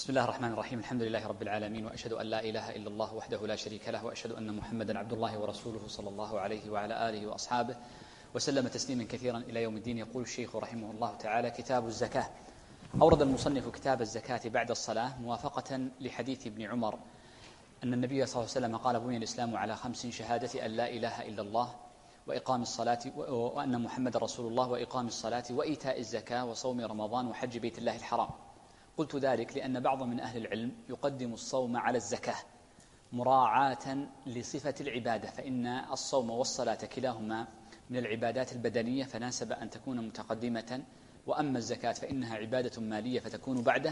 بسم الله الرحمن الرحيم. الحمد لله رب العالمين، وأشهد أن لا إله إلا الله وحده لا شريك له، وأشهد أن محمدا عبد الله ورسوله صلى الله عليه وعلى آله وأصحابه وسلم تسليما كثيرا إلى يوم الدين. يقول الشيخ رحمه الله تعالى: كتاب الزكاة. أورد المصنف كتاب الزكاة بعد الصلاة موافقة لحديث ابن عمر أن النبي صلى الله عليه وسلم قال: بني الإسلام على 5: شهادة أن لا إله إلا الله، وإقام الصلاة، وأن محمد رسول الله، وإقام الصلاة، وإيتاء الزكاة، وصوم رمضان، وحج بيت الله الحرام. قلت ذلك لأن بعض من أهل العلم يقدم الصوم على الزكاة مراعاة لصفة العبادة، فإن الصوم والصلاة كلاهما من العبادات البدنية فناسب أن تكون متقدمة، وأما الزكاة فإنها عبادة مالية فتكون بعده،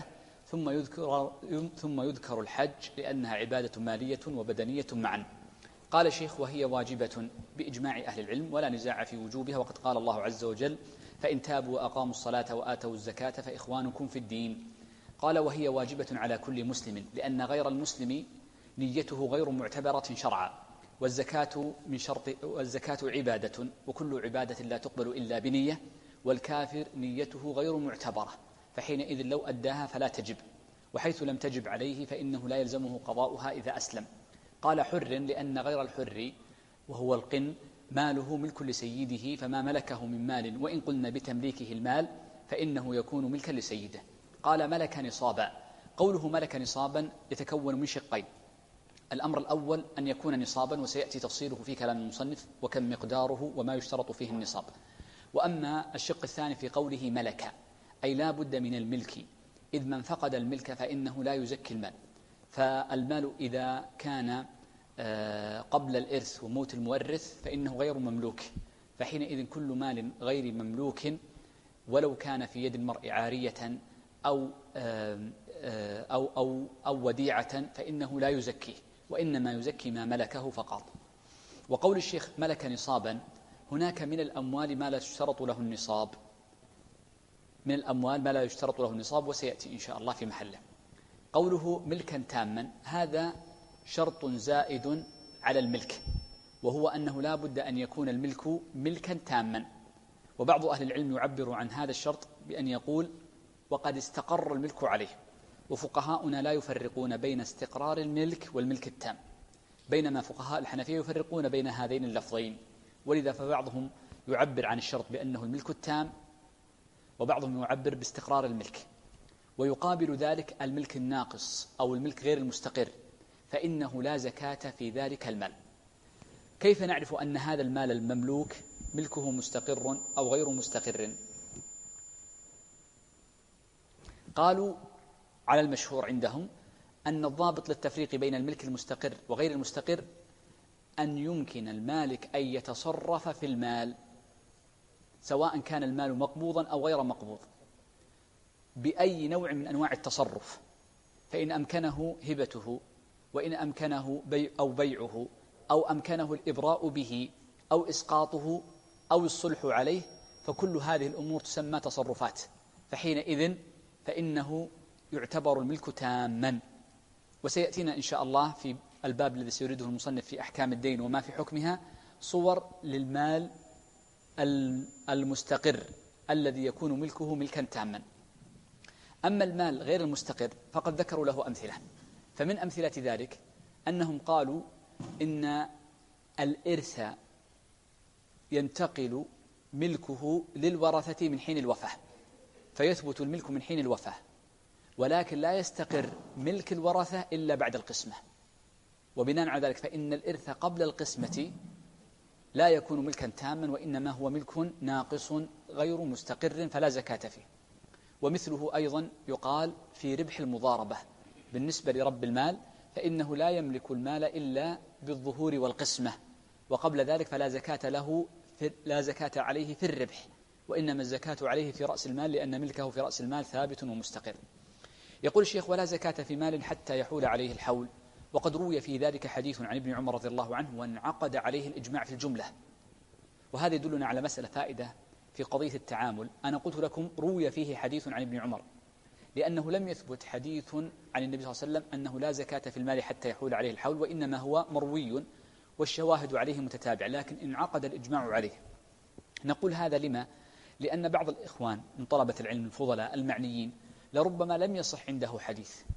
ثم يذكر الحج لأنها عبادة مالية وبدنية معا. قال الشيخ: وهي واجبة بإجماع أهل العلم ولا نزاع في وجوبها، وقد قال الله عز وجل: فإن تابوا وأقاموا الصلاة وآتوا الزكاة فإخوانكم في الدين. قال: وهي واجبة على كل مسلم، لأن غير المسلم نيته غير معتبرة شرعا، والزكاة عبادة، وكل عبادة لا تقبل إلا بنية، والكافر نيته غير معتبرة، فحينئذ لو أداها فلا تجب، وحيث لم تجب عليه فإنه لا يلزمه قضاؤها إذا أسلم. قال: حر، لأن غير الحر وهو القن ماله ملك لسيده، فما ملكه من مال وإن قلنا بتمليكه المال فإنه يكون ملكا لسيده. قال: ملك نصابا. قوله ملك نصابا يتكون من شقين: الأمر الأول أن يكون نصابا، وسيأتي تفصيله في كلام المصنف وكم مقداره وما يشترط فيه النصاب. وأما الشق الثاني في قوله ملك، أي لا بد من الملك، إذ من فقد الملك فإنه لا يزكي المال، فالمال إذا كان قبل الإرث وموت المورث فإنه غير مملوك، فحينئذ كل مال غير مملوك ولو كان في يد المرء عارية أو وديعة فإنه لا يزكيه، وإنما يزكي ما ملكه فقط. وقول الشيخ ملك نصابا، هناك من الأموال ما لا يشترط له النصاب، وسيأتي إن شاء الله في محله. قوله ملكا تاما، هذا شرط زائد على الملك، وهو أنه لا بد أن يكون الملك ملكا تاما. وبعض أهل العلم يعبر عن هذا الشرط بأن يقول: وقد استقر الملك عليه. وفقهاؤنا لا يفرقون بين استقرار الملك والملك التام، بينما فقهاء الحنفية يفرقون بين هذين اللفظين، ولذا فبعضهم يعبر عن الشرط بأنه الملك التام، وبعضهم يعبر باستقرار الملك. ويقابل ذلك الملك الناقص أو الملك غير المستقر، فإنه لا زكاة في ذلك المال. كيف نعرف أن هذا المال المملوك ملكه مستقر أو غير مستقر؟ قالوا: على المشهور عندهم أن الضابط للتفريق بين الملك المستقر وغير المستقر أن يمكن المالك أن يتصرف في المال، سواء كان المال مقبوضا أو غير مقبوض، بأي نوع من أنواع التصرف، فإن أمكنه هبته، وإن أمكنه بيعه، أو أمكنه الإبراء به، أو إسقاطه، أو الصلح عليه، فكل هذه الأمور تسمى تصرفات، فحينئذ فإنه يعتبر الملك تاما. وسيأتينا إن شاء الله في الباب الذي سيريده المصنف في أحكام الدين وما في حكمها صور للمال المستقر الذي يكون ملكه ملكا تاما. أما المال غير المستقر فقد ذكروا له أمثلة، فمن أمثلة ذلك أنهم قالوا إن الإرث ينتقل ملكه للورثة من حين الوفاة، فيثبت الملك من حين الوفاة، ولكن لا يستقر ملك الورثة إلا بعد القسمة. وبناء على ذلك فإن الإرث قبل القسمة لا يكون ملكا تاما، وإنما هو ملك ناقص غير مستقر فلا زكاة فيه. ومثله أيضا يقال في ربح المضاربة بالنسبة لرب المال، فإنه لا يملك المال إلا بالظهور والقسمة، وقبل ذلك فلا زكاة عليه في الربح، وإنما الزكاة عليه في رأس المال، لأن ملكه في رأس المال ثابت ومستقر. يقول الشيخ: ولا زكاة في مال حتى يحول عليه الحول. وقد روي في ذلك حديث عن ابن عمر رضي الله عنه، وانعقد عليه الإجماع في الجملة. وهذا يدلنا على مسألة فائدة في قضية التعامل. أنا قلت لكم روي فيه حديث عن ابن عمر، لأنه لم يثبت حديث عن النبي صلى الله عليه وسلم أنه لا زكاة في المال حتى يحول عليه الحول، وإنما هو مروي والشواهد عليه متتابعة، لكن انعقد الإجماع عليه. نقول هذا لما؟ لأن بعض الإخوان من طلبة العلم الفضلاء المعنيين لربما لم يصح عنده حديث،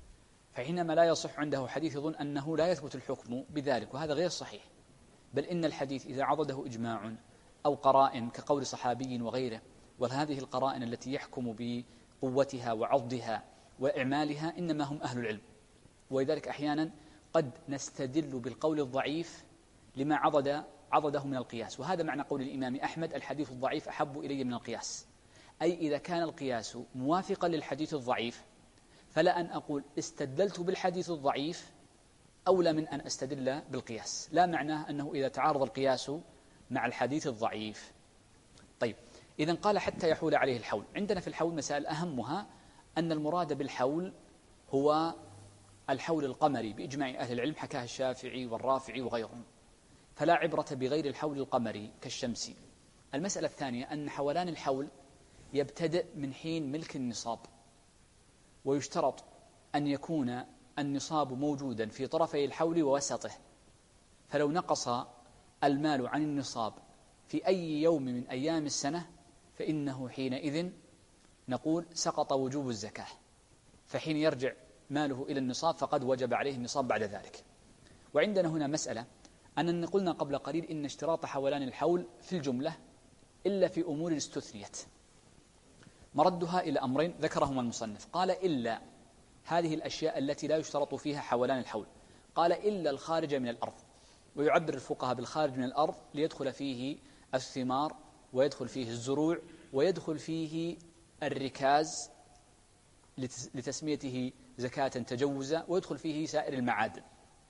فحينما لا يصح عنده حديث يظن أنه لا يثبت الحكم بذلك، وهذا غير صحيح. بل إن الحديث إذا عضده إجماع أو قرائن كقول صحابي وغيره، وهذه القرائن التي يحكم بقوتها وعضدها وإعمالها إنما هم أهل العلم. ولذلك أحيانا قد نستدل بالقول الضعيف لما عضده من القياس، وهذا معنى قول الإمام أحمد: الحديث الضعيف أحب إلي من القياس. أي إذا كان القياس موافقا للحديث الضعيف فلا أن أقول استدللت بالحديث الضعيف أولى من أن أستدل بالقياس، لا معناه أنه إذا تعارض القياس مع الحديث الضعيف. طيب، إذن قال حتى يحول عليه الحول. عندنا في الحول مسائل أهمها أن المراد بالحول هو الحول القمري بإجماع أهل العلم، حكاه الشافعي والرافعي وغيرهم، فلا عبرة بغير الحول القمري كالشمس. المسألة الثانية أن حولان الحول يبتدئ من حين ملك النصاب، ويشترط أن يكون النصاب موجودا في طرفي الحول ووسطه، فلو نقص المال عن النصاب في أي يوم من أيام السنة فإنه حينئذ نقول سقط وجوب الزكاة، فحين يرجع ماله إلى النصاب فقد وجب عليه النصاب بعد ذلك. وعندنا هنا مسألة أننا قلنا قبل قليل إن اشتراط حولان الحول في الجملة إلا في أمور استثنيت، مردها إلى أمرين ذكرهما المصنف. قال إلا هذه الأشياء التي لا يشترط فيها حولان الحول، قال إلا الخارج من الأرض، ويعبر الفقهاء بالخارج من الأرض ليدخل فيه الثمار ويدخل فيه الزروع ويدخل فيه الركاز لتسميته زكاة تجوزا، ويدخل فيه سائر المعادن.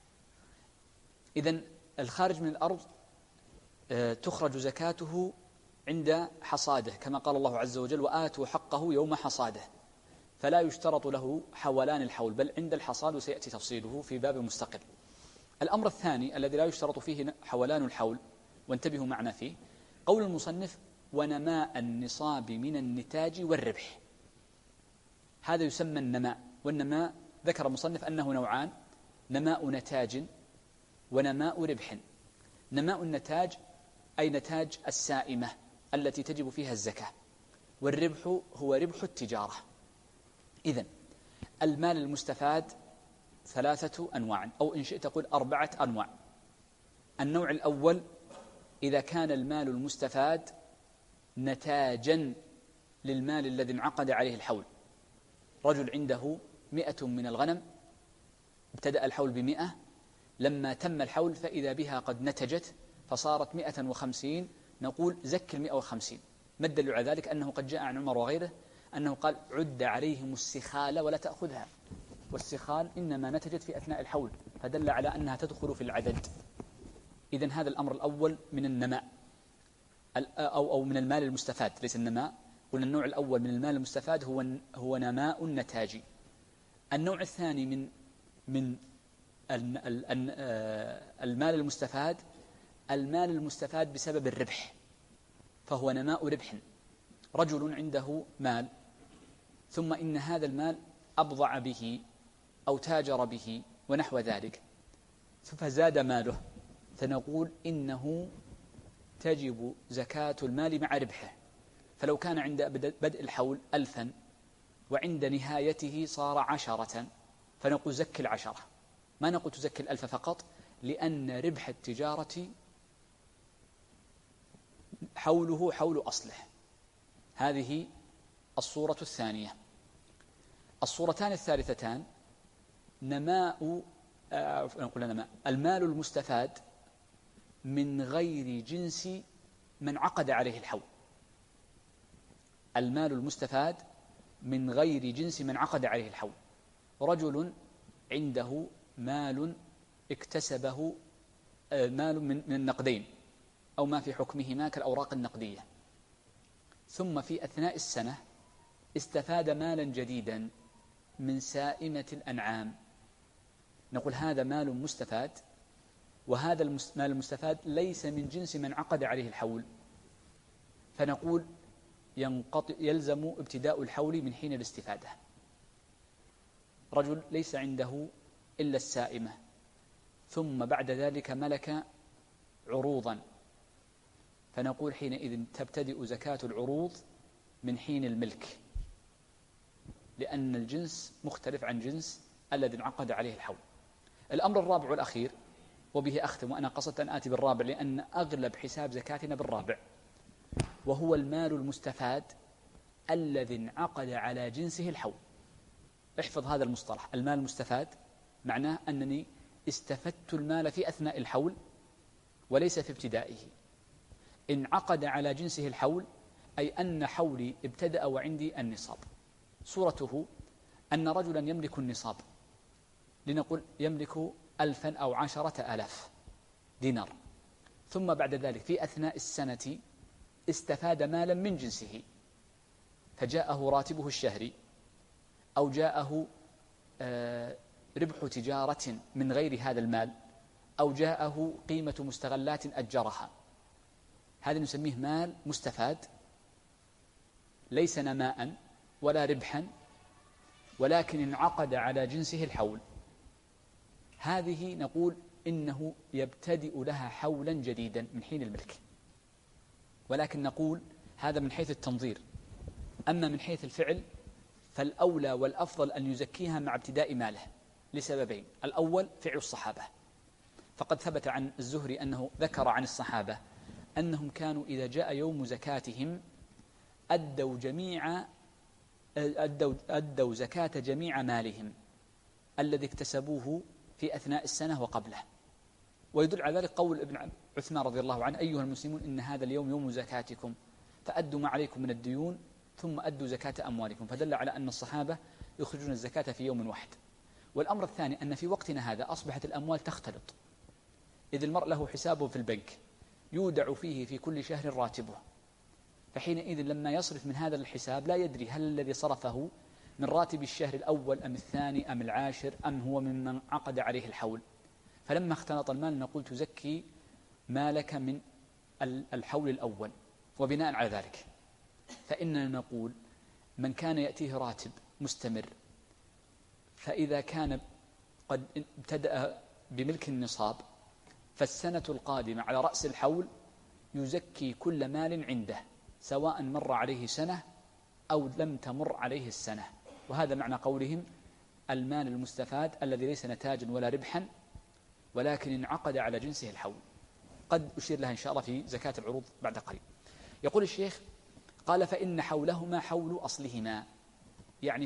إذن الخارج من الأرض تخرج زكاته عند حصاده، كما قال الله عز وجل: وآتوا حقه يوم حصاده، فلا يشترط له حولان الحول بل عند الحصاد، وسيأتي تفصيله في باب مستقل. الأمر الثاني الذي لا يشترط فيه حولان الحول، وانتبهوا معنا فيه، قول المصنف: ونماء النصاب من النتاج والربح. هذا يسمى النماء، والنماء ذكر المصنف أنه نوعان: نماء نتاج ونماء ربح. نماء النتاج أي نتاج السائمة التي تجب فيها الزكاة، والربح هو ربح التجارة. إذن المال المستفاد 3 أنواع، أو إن شئت قل 4 أنواع. النوع الأول إذا كان المال المستفاد نتاجا للمال الذي انعقد عليه الحول. رجل عنده 100 من الغنم، ابتدأ الحول ب100، لما تم الحول فإذا بها قد نتجت فصارت 150، نقول زك 150. ما الدليل على ذلك؟ أنه قد جاء عن عمر وغيره أنه قال: عد عليهم السخال ولا تأخذها، والسخال إنما نتجت في أثناء الحول، فدل على أنها تدخل في العدد. إذن هذا الأمر الأول من النماء أو من المال المستفاد، ليس النماء، قلنا النوع الأول من المال المستفاد هو نماء النتاج. النوع الثاني من المال المستفاد بسبب الربح، فهو نماء ربح. رجل عنده مال ثم إن هذا المال أبضع به أو تاجر به ونحو ذلك، فزاد ماله، فنقول إنه تجب زكاة المال مع ربحه. فلو كان عند بدء الحول 1000 وعند نهايته صار 10، فنقول زك 10، ما نقول تزكي 1000 فقط، لأن ربح التجارة حوله حول أصله. هذه الصورة الثانية. الصورتان الثالثتان: نماء المال المستفاد من غير جنس من عقد عليه الحول. المال المستفاد من غير جنس من عقد عليه الحول. رجل عنده مال اكتسبه، مال من النقدين أو ما في حكمهما كالأوراق النقدية، ثم في أثناء السنة استفاد مالا جديدا من سائمة الأنعام، نقول هذا مال مستفاد، وهذا المال المستفاد ليس من جنس من عقد عليه الحول، فنقول يلزم ابتداء الحول من حين الاستفادة. رجل ليس عنده إلا السائمة، ثم بعد ذلك ملك عروضا، فنقول حينئذ تبتدئ زكاة العروض من حين الملك، لأن الجنس مختلف عن جنس الذي انعقد عليه الحول. الأمر الرابع والأخير، وبه أختم، وأنا قصدت أن آتي بالرابع لأن أغلب حساب زكاتنا بالرابع، وهو المال المستفاد الذي انعقد على جنسه الحول. احفظ هذا المصطلح، المال المستفاد معناه أنني استفدت المال في أثناء الحول وليس في ابتدائه. انعقد على جنسه الحول أي أن حولي ابتدأ وعندي النصاب. صورته أن رجلا يملك النصاب، لنقول يملك 1000 أو 10,000 دينار، ثم بعد ذلك في أثناء السنة استفاد مالا من جنسه، فجاءه راتبه الشهري أو جاءه ربح تجارة من غير هذا المال أو جاءه قيمة مستغلات أجرها. هذا نسميه مال مستفاد، ليس نماء ولا ربحا، ولكن انعقد على جنسه الحول. هذه نقول إنه يبتدئ لها حولا جديدا من حين الملك، ولكن نقول هذا من حيث التنظير. أما من حيث الفعل فالأولى والأفضل أن يزكيها مع ابتداء ماله لسببين. الأول فعل الصحابة، فقد ثبت عن الزهري أنه ذكر عن الصحابة أنهم كانوا إذا جاء يوم زكاتهم أدوا زكاة جميع مالهم الذي اكتسبوه في أثناء السنة وقبله. ويدل على ذلك قول ابن عثمان رضي الله عنه: أيها المسلمون إن هذا اليوم يوم زكاتكم فأدوا ما عليكم من الديون ثم أدوا زكاة أموالكم. فدل على أن الصحابة يخرجون الزكاة في يوم واحد. والأمر الثاني أن في وقتنا هذا أصبحت الأموال تختلط، إذ المرء له حسابه في البنك يودع فيه في كل شهر راتبه، فحينئذ لما يصرف من هذا الحساب لا يدري هل الذي صرفه من راتب الشهر الأول أم الثاني أم العاشر أم هو ممن عقد عليه الحول. فلما اختلط المال نقول تزكي مالك من الحول الأول. وبناء على ذلك فإننا نقول من كان يأتيه راتب مستمر، فإذا كان قد ابتدأ بملك النصاب فالسنة القادمة على رأس الحول يزكي كل مال عنده سواء مر عليه سنة أو لم تمر عليه السنة. وهذا معنى قولهم المال المستفاد الذي ليس نتاجا ولا ربحا ولكن انعقد على جنسه الحول. قد أشير لها إن شاء الله في زكاة العروض بعد قليل. يقول الشيخ: قال فإن حولهما حول أصلهما، يعني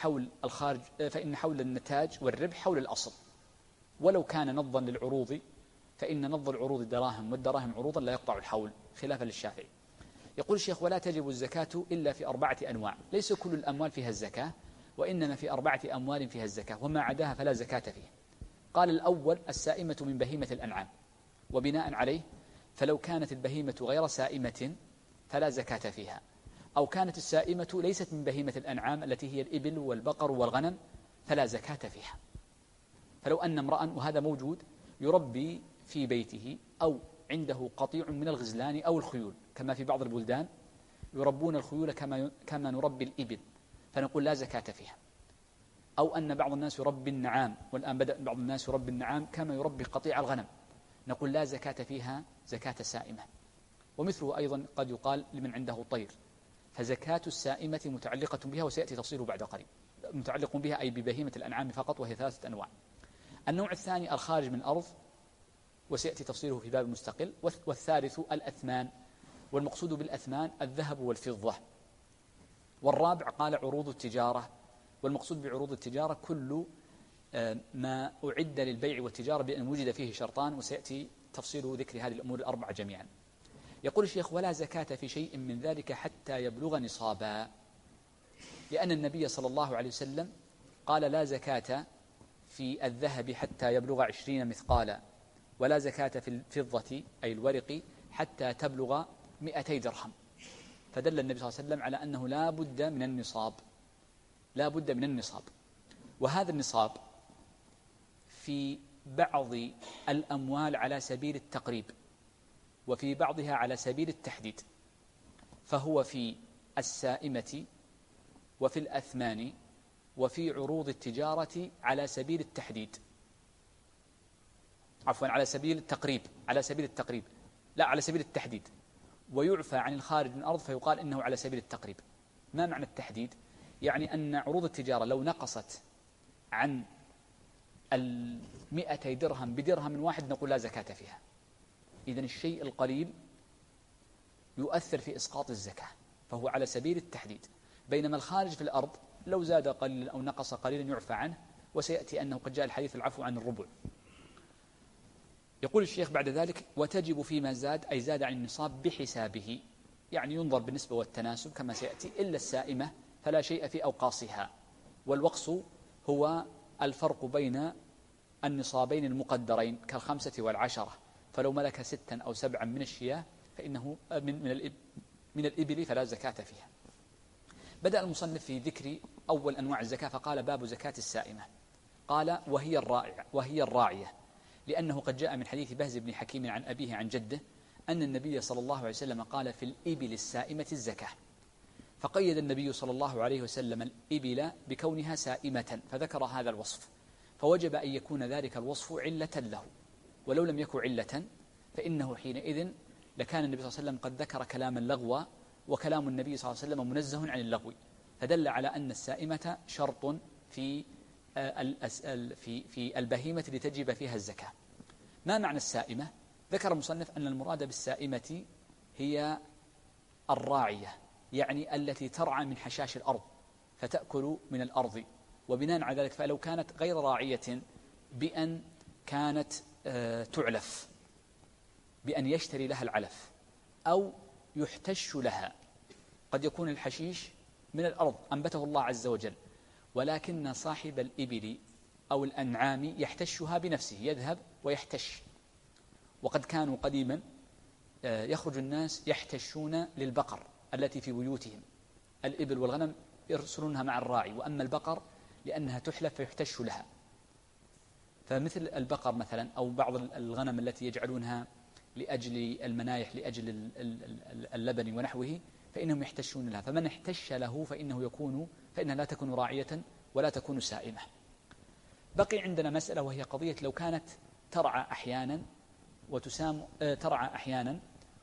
فإن حول النتاج والربح حول الأصل، ولو كان نضا للعروض فإن نض العروض دراهم والدراهم عروضا لا يقطع الحول خلافا للشافعي. يقول الشيخ: ولا تجب الزكاة إلا في 4 أنواع، ليس كل الأموال فيها الزكاة، وإنما في 4 أموال فيها الزكاة وما عداها فلا زكاة فيه. قال: الأول السائمة من بهيمة الأنعام، وبناء عليه فلو كانت البهيمة غير سائمة فلا زكاة فيها، أو كانت السائمة ليست من بهيمة الأنعام التي هي الإبل والبقر والغنم فلا زكاة فيها. فلو أن امرأ، وهذا موجود، يربي في بيته أو عنده قطيع من الغزلان أو الخيول، كما في بعض البلدان يربون الخيول كما نربي الإبل، فنقول لا زكاة فيها. أو أن بعض الناس يربي النعام، والآن بدأ بعض الناس يربي النعام كما يربي قطيع الغنم، نقول لا زكاة فيها زكاة سائمة. ومثله أيضا قد يقال لمن عنده طير، فزكاة السائمة متعلقة بها، وسيأتي تفصيله بعد قليل. متعلق بها أي ببهيمة الأنعام فقط، وهي 3 أنواع. النوع الثاني الخارج من الأرض، وسيأتي تفصيله في باب مستقل. والثالث الأثمان، والمقصود بالأثمان الذهب والفضة. والرابع قال عروض التجارة، والمقصود بعروض التجارة كل ما أعد للبيع والتجارة بأن وجد فيه شرطان، وسيأتي تفصيل ذكر هذه الأمور الأربعة جميعا. يقول الشيخ: ولا زكاة في شيء من ذلك حتى يبلغ نصابا، لأن النبي صلى الله عليه وسلم قال: لا زكاة في الذهب حتى يبلغ 20 مثقالا، ولا زكاة في الفضة أي الورق حتى تبلغ 200 درهم. فدل النبي صلى الله عليه وسلم على أنه لا بد من النصاب، لا بد من النصاب. وهذا النصاب في بعض الأموال على سبيل التقريب، وفي بعضها على سبيل التحديد، فهو في السائمة وفي الأثمان وفي عروض التجارة على سبيل التحديد، عفوا على سبيل التقريب، لا على سبيل التحديد. ويعفى عن الخارج من الأرض فيقال إنه على سبيل التقريب. ما معنى التحديد؟ يعني أن عروض التجارة لو نقصت عن 200 درهم بدرهم واحد نقول لا زكاة فيها. إذن الشيء القليل يؤثر في إسقاط الزكاة، فهو على سبيل التحديد، بينما الخارج في الأرض لو زاد قليلا أو نقص قليلا يعفى عنه، وسيأتي أنه قد جاء الحديث العفو عن الربع. يقول الشيخ بعد ذلك: وتجب فيما زاد، أي زاد عن النصاب بحسابه، يعني ينظر بالنسبة والتناسب كما سيأتي، إلا السائمة فلا شيء في أوقاصها. والوقص هو الفرق بين النصابين المقدرين كال5 وال10، فلو ملك 6 أو 7 من الشياه فإنه من الإبل فلا زكاة فيها. بدأ المصنف في ذكر أول أنواع الزكاة فقال: باب زكاة السائمة. قال: وهي الراعية، لأنه قد جاء من حديث بهز بن حكيم عن أبيه عن جده أن النبي صلى الله عليه وسلم قال: في الإبل السائمة الزكاة. فقيد النبي صلى الله عليه وسلم الإبل بكونها سائمة، فذكر هذا الوصف، فوجب أن يكون ذلك الوصف علة له، ولو لم يكن علة فإنه حينئذ لكان النبي صلى الله عليه وسلم قد ذكر كلاما لغوا، وكلام النبي صلى الله عليه وسلم منزه عن اللغو، فدل على أن السائمة شرط في البهيمة لتجب فيها الزكاة. ما معنى السائمة؟ ذكر المصنف أن المراد بالسائمة هي الراعية، يعني التي ترعى من حشاش الأرض فتأكل من الأرض، وبناء على ذلك فلو كانت غير راعية بأن كانت تعلف، بأن يشتري لها العلف أو يحتش لها، قد يكون الحشيش من الأرض أنبته الله عز وجل، ولكن صاحب الإبل أو الأنعام يحتشها بنفسه، يذهب ويحتش. وقد كانوا قديما يخرج الناس يحتشون للبقر التي في بيوتهم، الإبل والغنم يرسلونها مع الراعي، وأما البقر لأنها تحلف فيحتش لها. فمثل البقر مثلا أو بعض الغنم التي يجعلونها لأجل المنايح، لأجل اللبن ونحوه، فإنهم يحتشون لها، فمن احتش له فإنها لا تكون راعية ولا تكون سائمة. بقي عندنا مسألة، وهي قضية لو كانت ترعى أحيانا ترعى أحيانا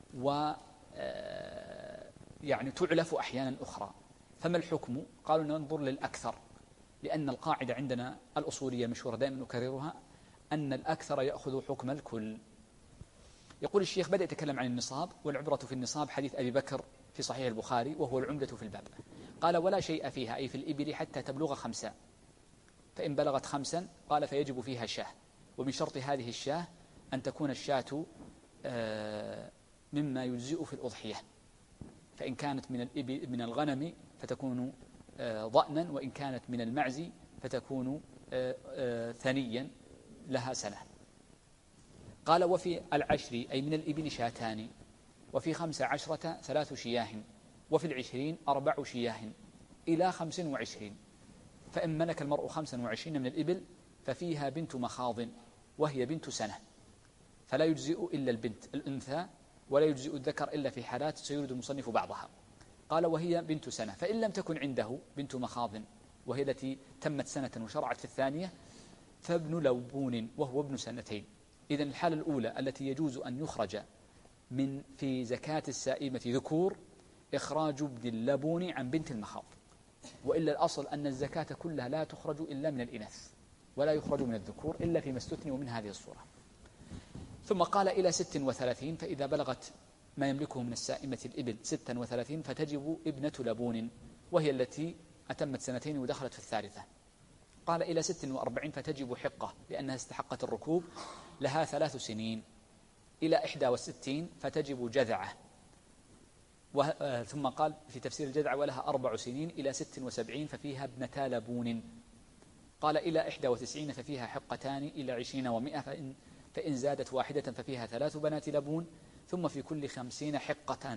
يعني تعلف أحيانا أخرى، فما الحكم؟ قالوا ننظر للأكثر، لأن القاعدة عندنا الأصولية المشهورة دائما أكررها أن الأكثر يأخذ حكم الكل. يقول الشيخ: بدأ يتكلم عن النصاب، والعبرة في النصاب حديث أبي بكر في صحيح البخاري وهو العمدة في الباب. قال: ولا شيء فيها، أي في الإبل، حتى تبلغ 5، فإن بلغت 5 قال فيجب فيها شاه، ومن شرط هذه الشاه أن تكون الشاة مما يجزئ في الأضحية، فإن كانت من الغنم فتكون ضأنا، وإن كانت من المعز فتكون ثنيا لها سنة. قال: وفي 10 أي من الإبل شاتان، وفي 15 3 شياه، وفي 20 4 شياه، إلى 25. فإن ملك المرء 25 من الإبل ففيها بنت مخاض وهي بنت سنة، فلا يجزئ إلا البنت الأنثى، ولا يجزئ الذكر إلا في حالات سيرد المصنف بعضها. قال: وهي بنت سنة، فإن لم تكن عنده بنت مخاض وهي التي تمت سنة وشرعت في الثانية فابن لبون وهو ابن 2 سنين. إذن الحالة الأولى التي يجوز أن يخرج في زكاة السائمة ذكور إخراج ابن اللبون عن بنت المخاض، وإلا الأصل أن الزكاة كلها لا تخرج إلا من الإناث، ولا يخرج من الذكور إلا فيما استثني من هذه الصورة. ثم قال: إلى 36، فإذا بلغت ما يملكه من السائمة الإبل 36 فتجب ابنة لبون، وهي التي أتمت 2 ودخلت في الثالثة. قال: إلى 46 فتجب حقة، لأنها استحقت الركوب، لها 3 سنين. إلى 61 فتجب جذعة، ثم قال في تفسير الجذعة: ولها 4 سنين. إلى 76 ففيها ابنتا لبون. قال: إلى 91 ففيها حقتان. إلى 20 و100 فإن زادت واحدة ففيها 3 بنات لبون. ثم في كل 50 حقة،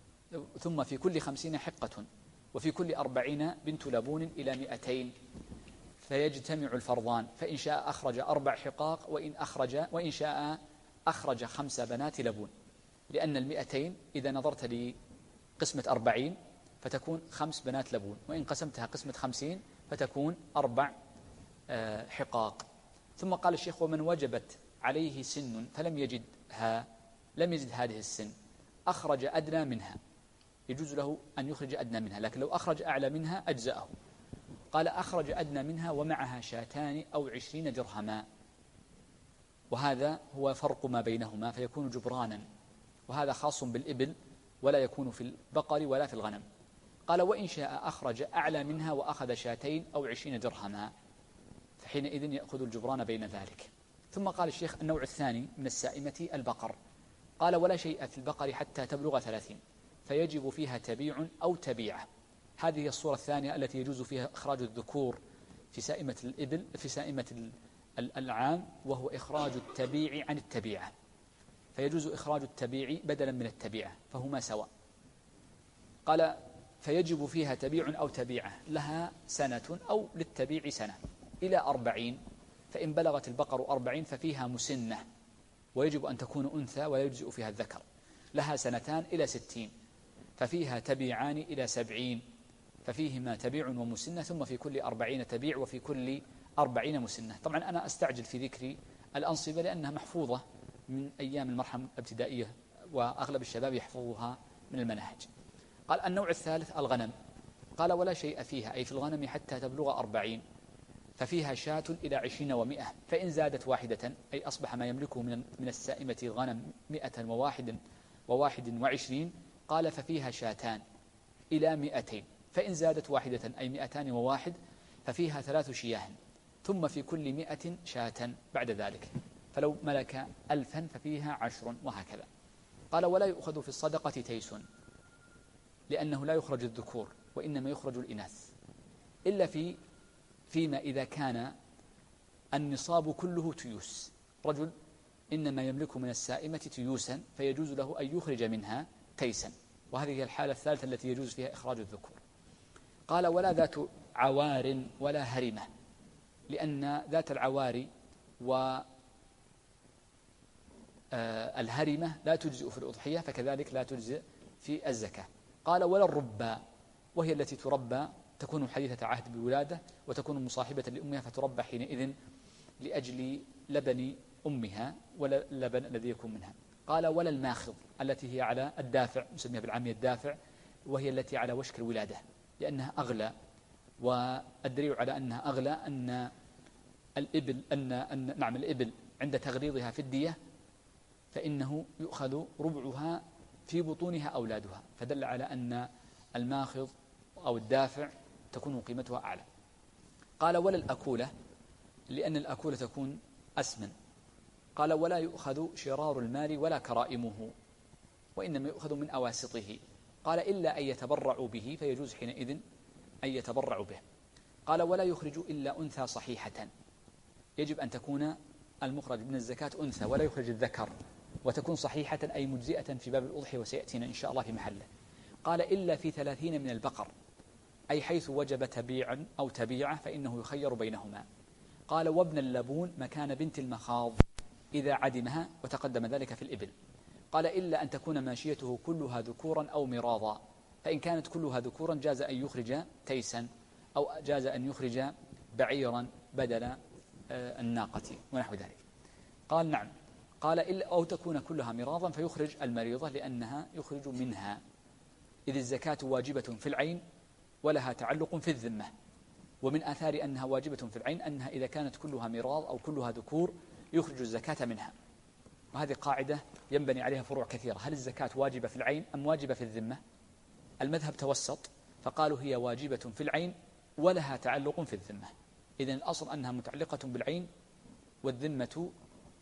وفي كل 40 بنت لبون إلى 200، فيجتمع الفرضان، فإن شاء أخرج 4 حقاق، وإن شاء أخرج 5 بنات لبون، لأن 200 إذا نظرت لقسمة 40 فتكون 5 بنات لبون، وإن قسمتها قسمة 50 فتكون 4 حقاق. ثم قال الشيخ: ومن وجبت عليه سن فلم يجد هذه السن أخرج أدنى منها، يجوز له أن يخرج أدنى منها، لكن لو أخرج أعلى منها أجزأه. قال أخرج أدنى منها ومعها شاتان أو 20 درهما، وهذا هو فرق ما بينهما فيكون جبرانا، وهذا خاص بالإبل ولا يكون في البقر ولا في الغنم. قال وإن شاء أخرج أعلى منها وأخذ شاتين أو 20 درهما، فحينئذ يأخذ الجبران بين ذلك. ثم قال الشيخ النوع الثاني من السائمة البقر. قال ولا شيء في البقر حتى تبلغ 30 فيجب فيها تبيع أو تبيعة. هذه هي الصورة الثانية التي يجوز فيها إخراج الذكور في سائمة الإبل في سائمة الأنعام، وهو إخراج التبيع عن التبيعة، فيجوز إخراج التبيع بدلا من التبيعة فهما سواء. قال فيجب فيها تبيع أو تبيعة لها سنة أو للتبيع سنة إلى 40، فإن بلغت البقر 40 ففيها مسنة ويجب أن تكون أنثى ولا يجزئ فيها الذكر، لها سنتان إلى 60 ففيها تبيعان إلى 70 ففيهما تبيع ومسنة، ثم في كل 40 تبيع وفي كل 40 مسنة. طبعا أنا أستعجل في ذكر الأنصبة لأنها محفوظة من أيام المرحلة الابتدائية وأغلب الشباب يحفظها من المناهج. قال النوع الثالث الغنم. قال ولا شيء فيها أي في الغنم حتى تبلغ 40 ففيها شاة إلى 20 و100، فإن زادت واحدة أي أصبح ما يملكه من السائمة الغنم 121، قال ففيها شاتان إلى 200، فإن زادت واحدة أي 201 ففيها 3 شياه، ثم في كل 100 شاة بعد ذلك، فلو ملك 1000 ففيها 10 وهكذا. قال ولا يؤخذ في الصدقة تيس لأنه لا يخرج الذكور وإنما يخرج الإناث، إلا فيما إذا كان النصاب كله تيوس، رجل إنما يملك من السائمة تيوسا فيجوز له أن يخرج منها تيسا، وهذه هي الحالة الثالثة التي يجوز فيها إخراج الذكور. قال ولا ذات عوار ولا هرمة، لأن ذات العوار والهرمة لا تجزئ في الأضحية فكذلك لا تجزئ في الزكاة. قال ولا الربا، وهي التي تربى تكون حديثة عهد بالولادة وتكون مصاحبة لأمها فتربى حينئذ لأجل لبن أمها ولا اللبن الذي يكون منها. قال ولا الماخض التي هي على الدافع، نسميها بالعامية الدافع، وهي التي على وشك الولادة لأنها أغلى، والدليل على أنها أغلى أن الإبل عند تغليظها في الدية فإنه يؤخذ ربعها في بطونها أولادها، فدل على أن الماخض أو الدافع تكون قيمتها أعلى. قال ولا الأكولة، لأن الأكولة تكون أسمن. قال ولا يؤخذ شرار المال ولا كرائمه، وإنما يؤخذ من أواسطه. قال إلا أن يتبرعوا به فيجوز حينئذ أن يتبرعوا به. قال ولا يخرج إلا أنثى صحيحة، يجب أن تكون المخرج من الزكاة أنثى ولا يخرج الذكر، وتكون صحيحة أي مجزئة في باب الأضحية وسيأتينا إن شاء الله في محله. قال إلا في 30 من البقر، أي حيث وجب تبيعا أو تبيعة فإنه يخير بينهما. قال وابن اللبون مكان بنت المخاض إذا عدمها، وتقدم ذلك في الإبل. قال إلا أن تكون ماشيته كلها ذكورا أو مراضا، فإن كانت كلها ذكورا جاز أن يخرج تيسا أو جاز أن يخرج بعيرا بدل الناقة ونحو ذلك. قال نعم. قال إلا أو تكون كلها مراضا فيخرج المريضة لأنها يخرج منها، إذ الزكاة واجبة في العين ولها تعلق في الذمة، ومن آثار أنها واجبة في العين أنها إذا كانت كلها مراض أو كلها ذكور يخرج الزكاة منها، وهذه قاعدة ينبني عليها فروع كثيرة. هل الزكاة واجبة في العين أم واجبة في الذمة؟ المذهب توسط فقالوا هي واجبة في العين ولها تعلق في الذمة، إذن الأصل أنها متعلقة بالعين والذمة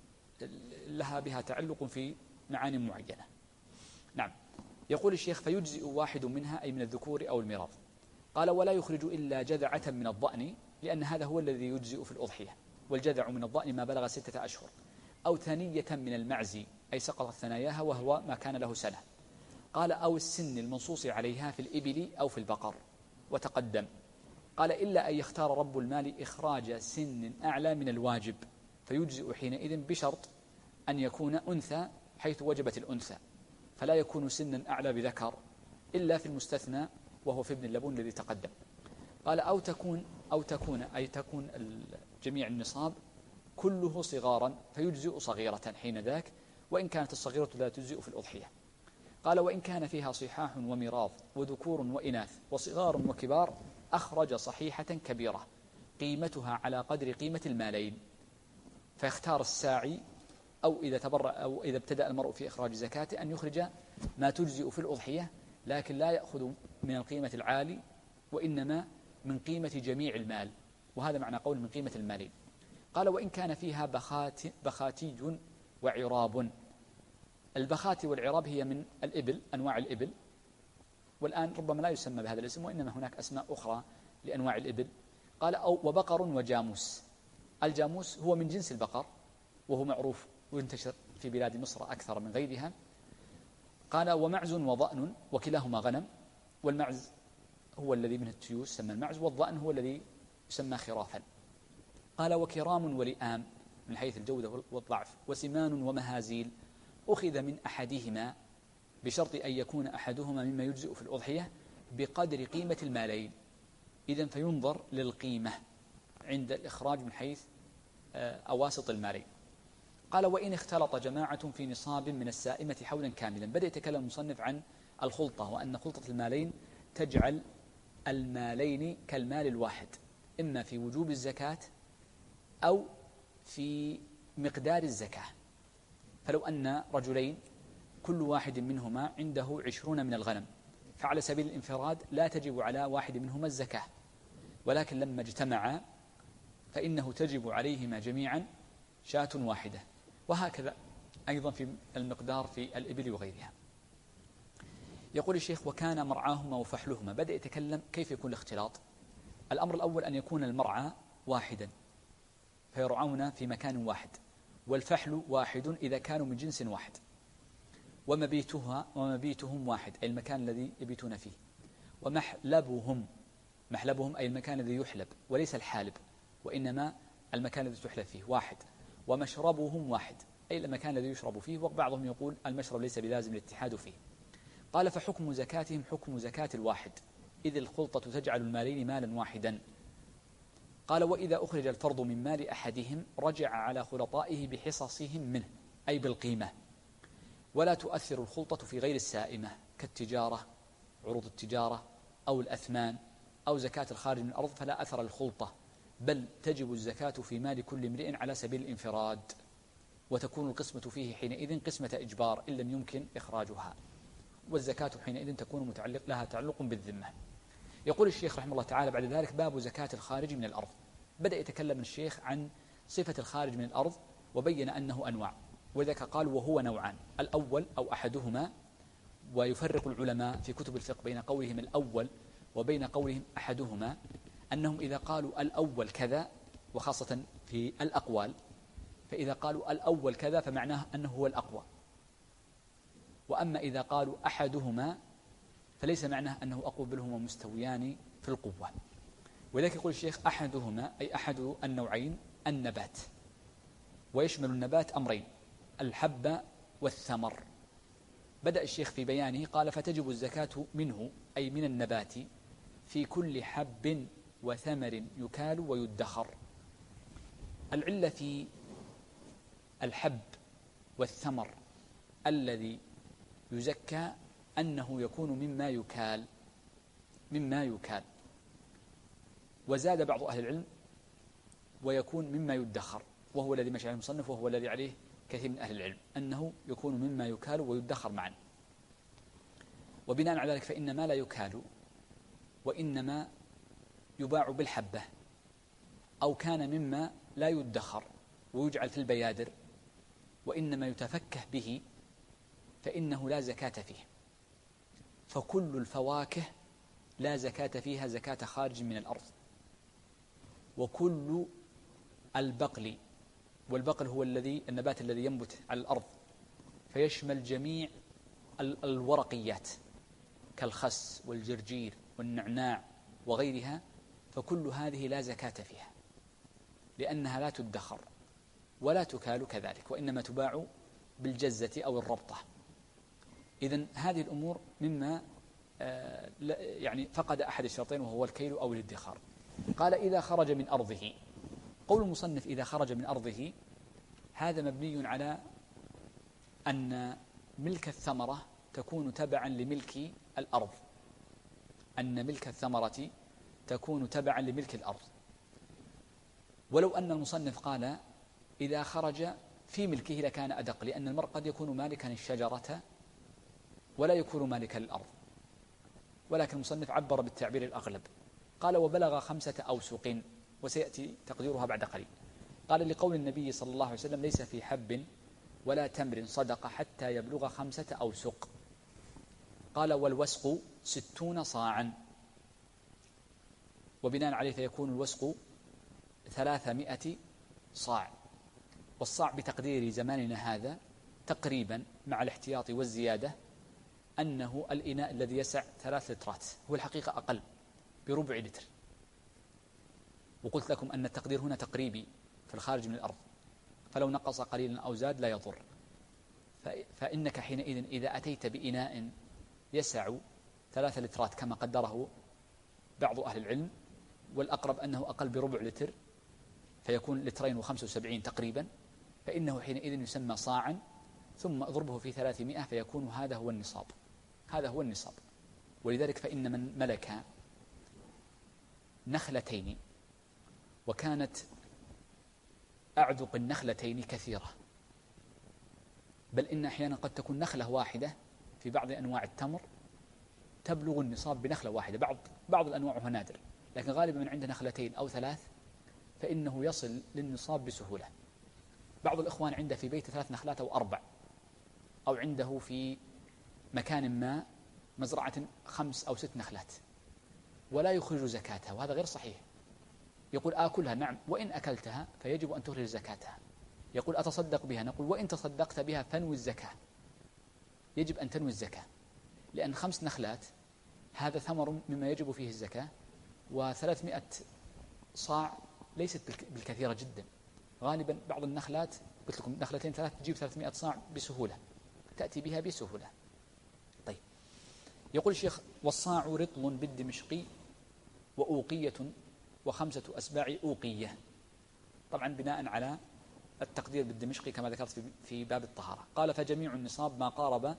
لها بها تعلق في معان معينة. نعم. يقول الشيخ فيجزئ واحد منها أي من الذكور أو المراض. قال ولا يخرج إلا جذعة من الضأن، لأن هذا هو الذي يجزئ في الأضحية، والجذع من الضأن ما بلغ 6 أشهر، أو ثنية من المعز أي سقطت ثناياها وهو ما كان له سنة. قال أو السن المنصوص عليها في الإبل أو في البقر، وتقدم. قال إلا أن يختار رب المال إخراج سن أعلى من الواجب فيجزئ حينئذ بشرط أن يكون أنثى حيث وجبت الأنثى، فلا يكون سنا أعلى بذكر إلا في المستثنى وهو في ابن اللبون الذي تقدم. قال أو تكون أي تكون جميع النصاب كله صغارا فيجزئ صغيرة حين ذاك، وإن كانت الصغيرة لا تجزئ في الأضحية. قال وإن كان فيها صحاح ومراض وذكور وإناث وصغار وكبار أخرج صحيحة كبيرة قيمتها على قدر قيمة المالين، فيختار الساعي أو إذا ابتدأ المرء في إخراج زكاته أن يخرج ما تجزئ في الأضحية، لكن لا يأخذ من القيمة العالي وإنما من قيمة جميع المال، وهذا معنى قول من قيمة المالين. قال وإن كان فيها بخاتي وعراب. البخاتي والعراب هي من الإبل، أنواع الإبل، والآن ربما لا يسمى بهذا الاسم وإنما هناك أسماء أخرى لأنواع الإبل. قال وبقر وجاموس. الجاموس هو من جنس البقر وهو معروف وينتشر في بلاد مصر أكثر من غيرها. قال ومعز وضأن، وكلاهما غنم، والمعز هو الذي من التيوس سمى المعز، والضأن هو الذي يسمى خرافا. قال وكرام ولئام من حيث الجودة والضعف، وسمان ومهازيل، أخذ من أحدهما بشرط أن يكون أحدهما مما يجزئ في الأضحية بقدر قيمة المالين. إذن فينظر للقيمة عند الإخراج من حيث أواسط المالين. قال وإن اختلط جماعة في نصاب من السائمة حولا كاملا. بدأ يتكلم المصنف عن الخلطة، وأن خلطة المالين تجعل المالين كالمال الواحد، إما في وجوب الزكاة أو في مقدار الزكاة. فلو أن رجلين كل واحد منهما عنده 20 من الغنم، فعلى سبيل الانفراد لا تجب على واحد منهما الزكاة، ولكن لما اجتمعا فإنه تجب عليهما جميعا شاة واحدة، وهكذا أيضا في المقدار في الإبل وغيرها. يقول الشيخ وكان مرعاهما وفحلهما. بدأ يتكلم كيف يكون الاختلاط. الأمر الأول أن يكون المرعى واحدا فيرعون في مكان واحد، والفحل واحد إذا كانوا من جنس واحد، ومبيتهم واحد أي المكان الذي يبيتون فيه، محلبهم أي المكان الذي يحلب وليس الحالب وإنما المكان الذي تحلب فيه واحد، ومشربهم واحد أي المكان الذي يشرب فيه، وبعضهم يقول المشرب ليس بلازم الاتحاد فيه. قال فحكم زكاتهم حكم زكاة الواحد، إذ الخلطة تجعل المالين مالا واحدا. قال وإذا أخرج الفرض من مال أحدهم رجع على خلطائه بحصصهم منه أي بالقيمة، ولا تؤثر الخلطة في غير السائمة كالتجارة، عروض التجارة أو الأثمان أو زكاة الخارج من الأرض، فلا أثر للخلطة، بل تجب الزكاة في مال كل امرئ على سبيل الانفراد، وتكون القسمة فيه حينئذ قسمة إجبار إن لم يمكن إخراجها، والزكاة حينئذ تكون لها تعلق بالذمة. يقول الشيخ رحمه الله تعالى بعد ذلك باب زكاة الخارج من الأرض. بدأ يتكلم الشيخ عن صفة الخارج من الأرض وبين أنه أنواع، وذلك قال وهو نوعان، الأول أو أحدهما، ويفرق العلماء في كتب الفقه بين قولهم الأول وبين قولهم أحدهما، أنهم إذا قالوا الأول كذا وخاصة في الأقوال، فإذا قالوا الأول كذا فمعناه أنه هو الأقوى، وأما إذا قالوا أحدهما فليس معناه أنه أقوى، بل هما مستويان في القوة. ولذلك يقول الشيخ أحدهما أي أحد النوعين النبات، ويشمل النبات أمرين الحب والثمر. بدأ الشيخ في بيانه قال فتجب الزكاة منه أي من النبات في كل حب وثمر يكال ويدخر. العلة في الحب والثمر الذي يزكى أنه يكون مما يكال، وزاد بعض أهل العلم ويكون مما يدخر، وهو الذي مشى عليه المصنف وهو الذي عليه كثير من أهل العلم، أنه يكون مما يكال ويدخر معا. وبناء على ذلك فإن ما لا يكال وإنما يباع بالحبة، أو كان مما لا يدخر ويجعل في البيادر وإنما يتفكه به فإنه لا زكاة فيه. فكل الفواكه لا زكاة فيها زكاة خارج من الأرض، وكل البقل، والبقل هو النبات الذي ينبت على الأرض فيشمل جميع الورقيات كالخس والجرجير والنعناع وغيرها، فكل هذه لا زكاة فيها لأنها لا تدخر ولا تكال كذلك، وإنما تباع بالجزة أو الربطة. إذن هذه الأمور مما يعني فقد أحد الشرطين وهو الكيل أو الادخار. قال إذا خرج من أرضه. قول المصنف إذا خرج من أرضه هذا مبني على أن ملك الثمرة تكون تبعا لملك الأرض، أن ملك الثمرة تكون تبعا لملك الأرض. ولو أن المصنف قال إذا خرج في ملكه لكان أدق، لأن المرء قد يكون مالكا الشجرة ولا يكون مالكا للأرض، ولكن المصنف عبر بالتعبير الأغلب. قال وبلغ 5 أوسق، وسيأتي تقديرها بعد قليل. قال لقول النبي صلى الله عليه وسلم ليس في حب ولا تمر صدقة حتى يبلغ 5 أوسق. قال والوسق 60 صاعا، وبناء عليه فيكون الوسق 300 صاع. والصاع بتقدير زماننا هذا تقريبا مع الاحتياط والزيادة أنه الإناء الذي يسع 3 لترات، هو الحقيقة أقل بربع لتر. وقلت لكم أن التقدير هنا تقريبي في الخارج من الأرض، فلو نقص قليلا أو زاد لا يضر. فإنك حينئذ إذا أتيت بإناء يسع 3 لترات كما قدره بعض أهل العلم، والأقرب أنه أقل بربع لتر فيكون 275 تقريبا، فإنه حينئذ يسمى صاعا، ثم اضربه في 300 فيكون هذا هو النصاب. هذا هو النصاب. ولذلك فإن من ملك نخلتين وكانت أعذق النخلتين كثيرة، بل إن أحيانا قد تكون نخلة واحدة في بعض أنواع التمر تبلغ النصاب بنخلة واحدة، بعض الأنواع هو نادر، لكن غالبا من عنده 2 أو 3 فإنه يصل للنصاب بسهولة. بعض الإخوان عنده في بيته 3 نخلات أو 4، أو عنده في مكان ما مزرعة 5 أو 6 نخلات ولا يخرج زكاتها، وهذا غير صحيح. يقول آكلها، نعم، وإن أكلتها فيجب أن تخرج زكاتها. يقول أتصدق بها، نقول وإن تصدقت بها فانوي الزكاة، يجب أن تنوي الزكاة، لأن 5 نخلات هذا ثمر مما يجب فيه الزكاة، و300 صاع ليست بالكثيرة جدا. غالبا بعض النخلات قلت لكم 2 3 تجيب 300 صاع بسهولة، تأتي بها بسهولة. طيب، يقول الشيخ والصاع رطل بالدمشقي وأوقية و5 أسباع أوقية، طبعا بناء على التقدير بالدمشقي كما ذكرت في باب الطهارة. قال فجميع النصاب ما قارب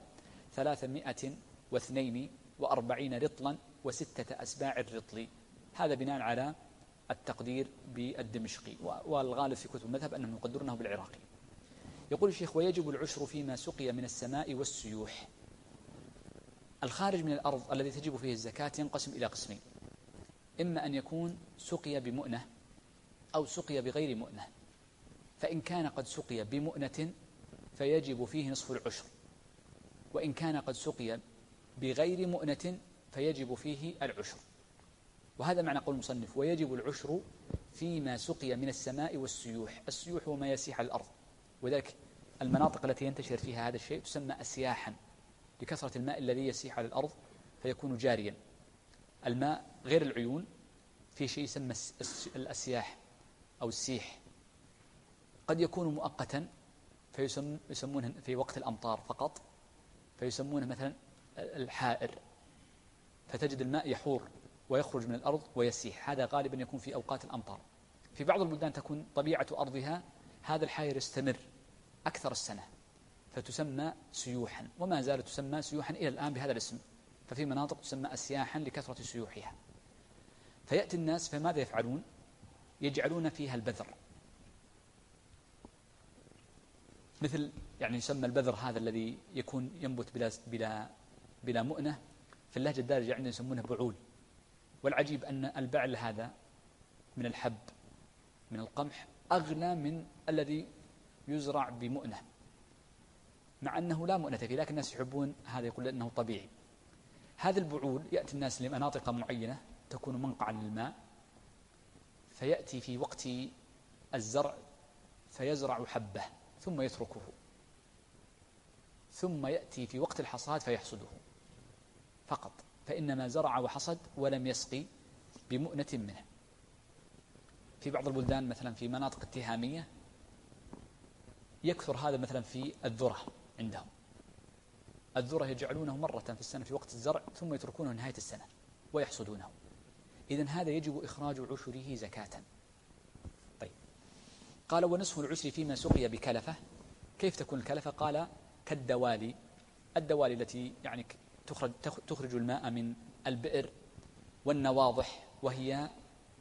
342 رطلا و6 أسباع الرطل. هذا بناء على التقدير بالدمشقي، والغالب في كتب المذهب أنهم يقدرونه بالعراقي. يقول الشيخ ويجب العشر فيما سقي من السماء والسيوح. الخارج من الأرض الذي تجب فيه الزكاة ينقسم إلى قسمين: إما أن يكون سقي بمؤنة أو سقي بغير مؤنة. فإن كان قد سقي بمؤنة فيجب فيه نصف العشر، وإن كان قد سقي بغير مؤنة فيجب فيه العشر. وهذا معنى قول المصنف ويجب العشر فيما سقي من السماء والسيوح. السيوح هو ما يسيح على الأرض، وذلك المناطق التي ينتشر فيها هذا الشيء تسمى أسياحا، لكثرة الماء الذي يسيح على الأرض فيكون جاريا. الماء غير العيون، في شيء يسمى الأسياح أو السيح، قد يكون مؤقتا فيسمونه في وقت الأمطار فقط، فيسمونه مثلا الحائر، فتجد الماء يحور ويخرج من الأرض ويسيح. هذا غالبا يكون في أوقات الأمطار. في بعض البلدان تكون طبيعة أرضها هذا الحائر يستمر أكثر السنة فتسمى سيوحا، وما زالت تسمى سيوحا إلى الآن بهذا الاسم. ففي مناطق تسمى أسياحا لكثرة سيوحها. فيأتي الناس فماذا يفعلون؟ يجعلون فيها البذر، مثل يعني يسمى البذر هذا الذي يكون ينبت بلا مؤنة، في اللهجة الدارجة عندنا يسمونه بعول. والعجيب أن البعل هذا من الحب من القمح أغلى من الذي يزرع بمؤنة، مع أنه لا مؤنة فيه، لكن الناس يحبون هذا، يقول أنه طبيعي. هذا البعول يأتي الناس لمناطق معينة تكون منقعا للماء، فيأتي في وقت الزرع فيزرع حبة ثم يتركه، ثم يأتي في وقت الحصاد فيحصده فقط، فإنما زرع وحصد ولم يسقي بمؤنة منه. في بعض البلدان مثلا في مناطق التهامية يكثر هذا، مثلا في الذرة عندهم الذرة يجعلونه مرة في السنة في وقت الزرع ثم يتركونه نهاية السنة ويحصدونه. إذن هذا يجب إخراج عشره زكاة. طيب، قال ونصف العشر فيما سقي بكلفة. كيف تكون الكلفة؟ قال كالدوالي، الدوالي التي يعني تخرج الماء من البئر والنواضح وهي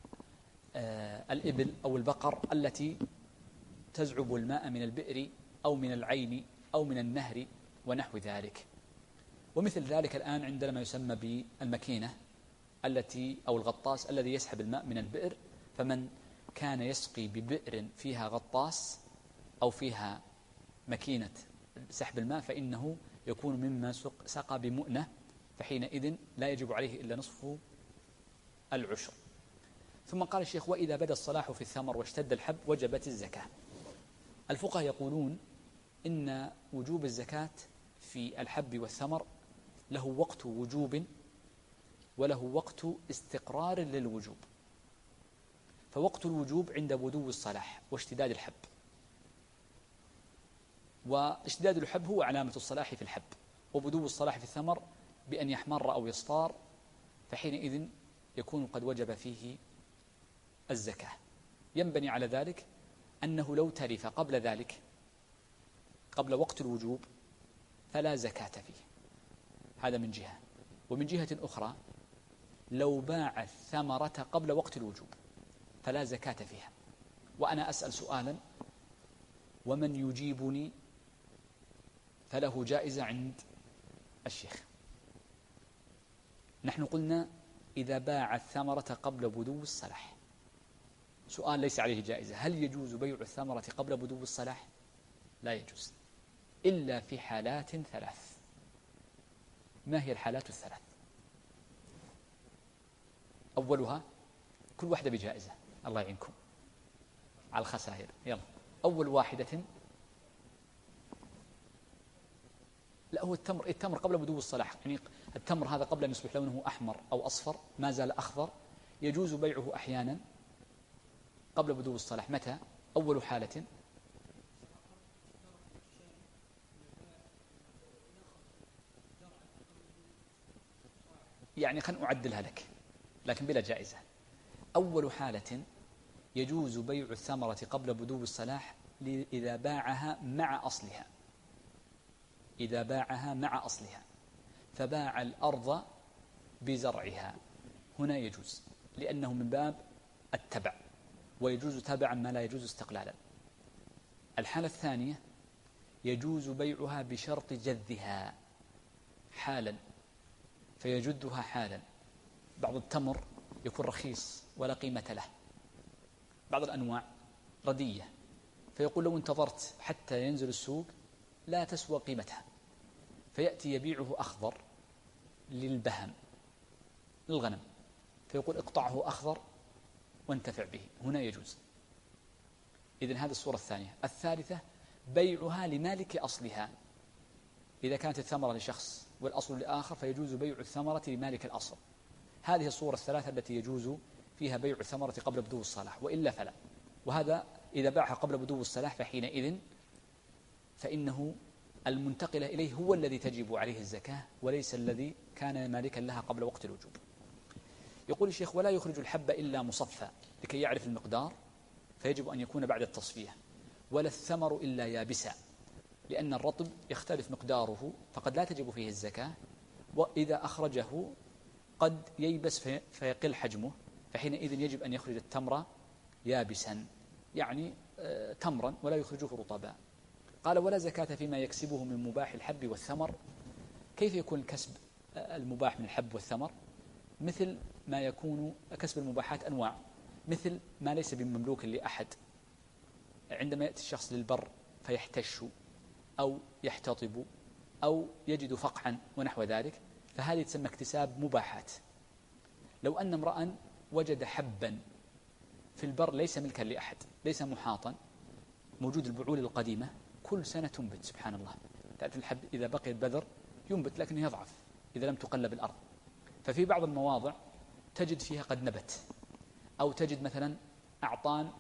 الإبل أو البقر التي تزعب الماء من البئر أو من العين أو من النهر ونحو ذلك. ومثل ذلك الآن عندنا ما يسمى بالمكينة أو الغطاس الذي يسحب الماء من البئر. فمن كان يسقي ببئر فيها غطاس أو فيها مكينة سحب الماء فإنه يكون مما سقى بمؤنة، فحينئذ لا يجب عليه إلا نصف العشر. ثم قال الشيخ: وإذا بدا الصلاح في الثمر واشتد الحب وجبت الزكاة. الفقهاء يقولون إن وجوب الزكاة في الحب والثمر له وقت وجوب وله وقت استقرار للوجوب. فوقت الوجوب عند بدو الصلاح واشتداد الحب، واشتداد الحب هو علامة الصلاح في الحب، وبدو الصلاح في الثمر بأن يحمر أو يصفار، فحينئذ يكون قد وجب فيه الزكاة. ينبني على ذلك أنه لو تلف قبل ذلك قبل وقت الوجوب فلا زكاة فيه. هذا من جهة. ومن جهة أخرى لو باع الثمرة قبل وقت الوجوب فلا زكاة فيها. وأنا أسأل سؤالا ومن يجيبني فله جائزة عند الشيخ. نحن قلنا إذا باع الثمرة قبل بدو الصلاح، سؤال ليس عليه جائزة: هل يجوز بيع الثمرة قبل بدو الصلاح؟ لا يجوز إلا في حالات ثلاث. ما هي الحالات الثلاث؟ أولها، كل واحدة بجائزة، الله يعينكم على الخسائر. يلا، أول واحدة، لا هو التمر قبل بدو الصلاح، يعني التمر هذا قبل أن يصبح لونه أحمر أو أصفر ما زال أخضر، يجوز بيعه أحيانا قبل بدو الصلاح. متى؟ أول حالة يعني خلنا أعدلها لك لكن بلا جائزة. أول حالة يجوز بيع الثمرة قبل بدو الصلاح إذا باعها مع أصلها، إذا باعها مع أصلها، فباع الأرض بزرعها، هنا يجوز لأنه من باب التبع، ويجوز تبعا ما لا يجوز استقلالا. الحالة الثانية يجوز بيعها بشرط جذها حالا، فيجدها حالا. بعض التمر يكون رخيص ولا قيمة له، بعض الأنواع ردية، فيقول لو انتظرت حتى ينزل السوق لا تسوى قيمتها، فيأتي يبيعه أخضر للبهم للغنم، فيقول اقطعه أخضر وانتفع به، هنا يجوز. إذن هذه الصورة الثانية. الثالثة بيعها لمالك أصلها، إذا كانت الثمرة لشخص والأصل لآخر فيجوز بيع الثمرة لمالك الأصل. هذه الصورة الثلاثة التي يجوز فيها بيع الثمرة قبل بدو الصلاح، وإلا فلا. وهذا إذا باعها قبل بدو الصلاح فحينئذ فإنه المنتقل إليه هو الذي تجب عليه الزكاة وليس الذي كان مالكا لها قبل وقت الوجوب. يقول الشيخ: ولا يخرج الحب إلا مصفى لكي يعرف المقدار، فيجب أن يكون بعد التصفية، ولا الثمر إلا يابسا، لأن الرطب يختلف مقداره فقد لا تجب فيه الزكاة، وإذا أخرجه قد ييبس فيقل حجمه، فحينئذ يجب أن يخرج التمر يابسا، يعني تمرا، ولا يخرجه رطبا. قال: ولا زكاة فيما يكسبه من مباح الحب والثمر. كيف يكون الكسب المباح من الحب والثمر؟ مثل ما يكون كسب المباحات أنواع، مثل ما ليس بمملوك لأحد، عندما يأتي الشخص للبر فيحتش أو يحتطب أو يجد فقعا ونحو ذلك، فهذه تسمى اكتساب مباحات. لو أن امرأ وجد حبا في البر ليس ملكا لأحد، ليس محاطا، موجود البعول القديمة كل سنة تنبت، سبحان الله، تعرف الحب إذا بقي البذر ينبت لكنه يضعف إذا لم تقلب الأرض، ففي بعض المواضع تجد فيها قد نبت، أو تجد مثلا أعطان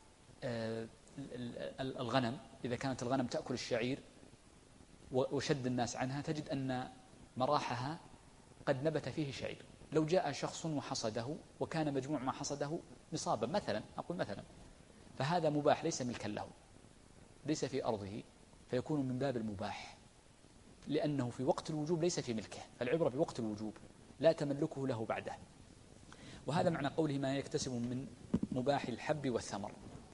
الغنم، إذا كانت الغنم تأكل الشعير وشد الناس عنها تجد أن مراحها قد نبت فيه شعير. لو جاء شخص وحصده وكان مجموع ما حصده نصابا مثلا، أقول مثلا، فهذا مباح ليس ملكا له، ليس في أرضه، فيكون من باب المباح لأنه في وقت الوجوب ليس في ملكه، فالعبرة بوقت الوجوب لا تملكه له بعده. وهذا معنى قوله ما يكتسب من مباح الحب والثمر.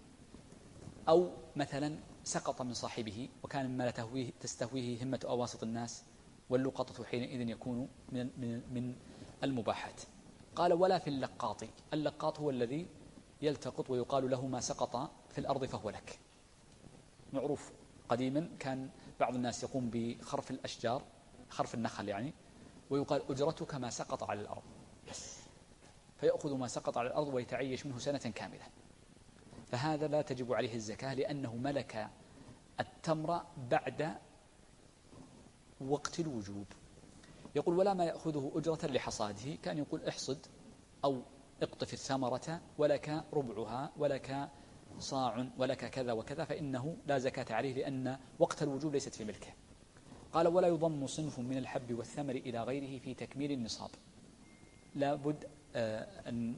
أو مثلا سقط من صاحبه وكان مما لا تستهويه همة أواسط الناس، واللقطة حينئذ يكون من المباحات. قال ولا في اللقاط. اللقاط هو الذي يلتقط ويقال له ما سقط في الأرض فهو لك. معروف قديما كان بعض الناس يقوم بخرف الأشجار، خرف النخل يعني، ويقال أجرتك ما سقط على الأرض، فيأخذ ما سقط على الأرض ويتعيش منه سنة كاملة. فهذا لا تجب عليه الزكاة لأنه ملك التمر بعد وقت الوجوب. يقول ولا ما يأخذه أجرة لحصاده، كان يقول احصد أو اقطف الثمرة ولك ربعها ولك صاع ولك كذا وكذا، فإنه لا زكاة عليه لأن وقت الوجوب ليست في ملكه. قال ولا يضم صنف من الحب والثمر إلى غيره في تكميل النصاب. لابد أن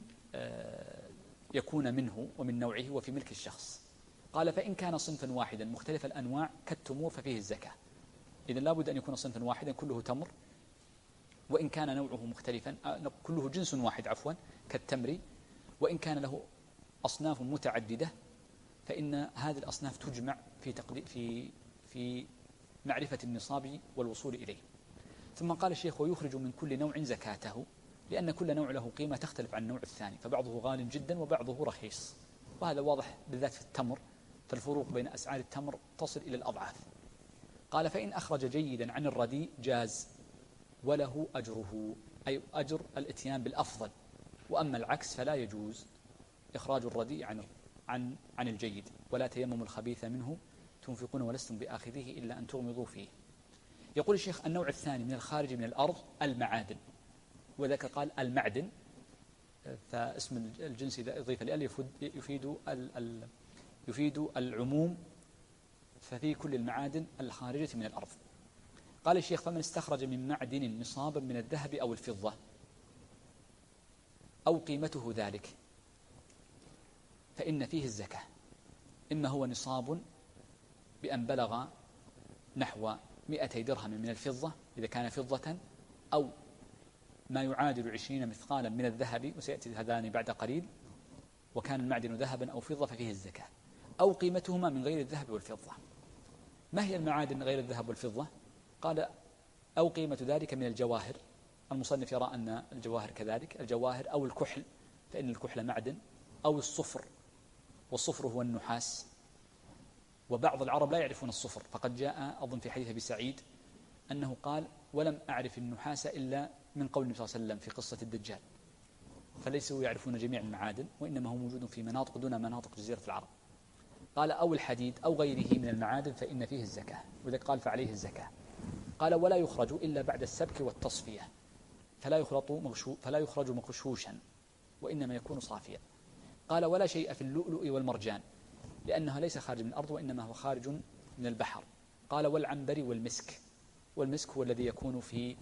يكون منه ومن نوعه وفي ملك الشخص. قال فإن كان صنفا واحدا مختلف الأنواع كالتمور ففيه الزكاة. إذن لابد أن يكون صنفا واحدا كله تمر، وإن كان نوعه مختلفا كله جنس واحد عفوا كالتمر، وإن كان له أصناف متعددة فإن هذه الأصناف تجمع في معرفة النصاب والوصول إليه. ثم قال الشيخ ويخرج من كل نوع زكاته، لأن كل نوع له قيمة تختلف عن النوع الثاني، فبعضه غال جدا وبعضه رخيص، وهذا واضح بالذات في التمر، فالفروق بين أسعار التمر تصل إلى الأضعاف. قال فإن أخرج جيدا عن الرديء جاز وله أجره، أي أجر الاتيان بالأفضل، وأما العكس فلا يجوز إخراج الرديء عن الجيد. ولا تيمموا الخبيث منه تنفقون ولستم بآخذه إلا أن تغمضوا فيه. يقول الشيخ النوع الثاني من الخارج من الأرض المعادن، وذاك قال المعدن، فاسم الجنس إذا أضيف لأل يفيد العموم، ففي كل المعادن الخارجة من الأرض. قال الشيخ فمن استخرج من معدن نصابا من الذهب أو الفضة أو قيمته ذلك فإن فيه الزكاة. إما هو نصاب بأن بلغ نحو 200 درهم من الفضة إذا كان فضة، أو ما يعادل 20 مثقالا من الذهب، وسيأتي هذان بعد قليل، وكان المعدن ذهبا أو فضة ففيه الزكاة، أو قيمتهما من غير الذهب والفضة. ما هي المعادن غير الذهب والفضة؟ قال أو قيمة ذلك من الجواهر. المصنف يرى أن الجواهر كذلك، الجواهر أو الكحل فإن الكحل معدن، أو الصفر، والصفر هو النحاس، وبعض العرب لا يعرفون الصفر، فقد جاء أظن في حديث أبي سعيد أنه قال ولم أعرف النحاس إلا من قول النبي صلى الله عليه وسلم في قصة الدجال، فليسوا يعرفون جميع المعادن، وإنما هو موجود في مناطق دون مناطق جزيرة العرب. قال أو الحديد أو غيره من المعادن فإن فيه الزكاة، وذلك قال فعليه الزكاة. قال ولا يخرج إلا بعد السبك والتصفية، فلا يخرج مغشوشا وإنما يكون صافيا. قال ولا شيء في اللؤلؤ والمرجان، لأنها ليس خارج من الأرض وإنما هو خارج من البحر. قال والعنبر والمسك، والمسك هو الذي يكون في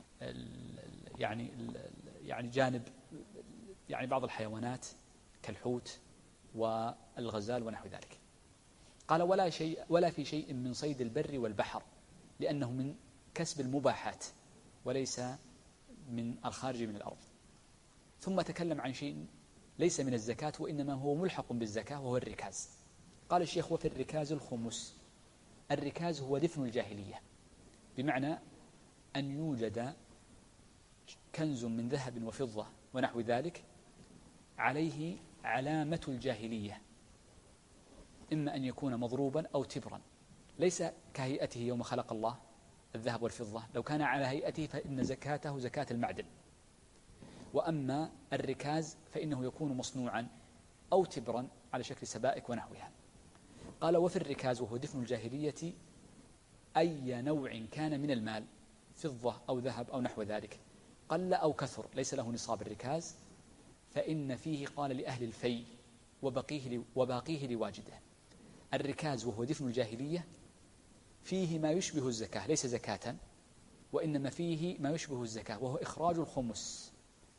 يعني جانب يعني بعض الحيوانات كالحوت والغزال ونحو ذلك. قال ولا في شيء من صيد البر والبحر، لأنه من كسب المباحات وليس من الخارج من الأرض. ثم تكلم عن شيء ليس من الزكاة وإنما هو ملحق بالزكاة، وهو الركاز. قال الشيخ وفي الركاز الخمس. الركاز هو دفن الجاهلية، بمعنى أن يوجد كنز من ذهب وفضة ونحو ذلك عليه علامة الجاهلية، إما أن يكون مضروبا أو تبرا، ليس كهيئته يوم خلق الله الذهب والفضة، لو كان على هيئته فإن زكاته زكاة المعدن. وأما الركاز فإنه يكون مصنوعا أو تبرا على شكل سبائك ونحوها. قال وفي الركاز وهو دفن الجاهلية أي نوع كان من المال، فضة أو ذهب أو نحو ذلك، قل أو كثر، ليس له نصاب الركاز، فإن فيه قال لأهل الفي وباقيه لواجده. الركاز وهو دفن الجاهلية فيه ما يشبه الزكاة، ليس زكاة، وإنما فيه ما يشبه الزكاة، وهو إخراج الخمس.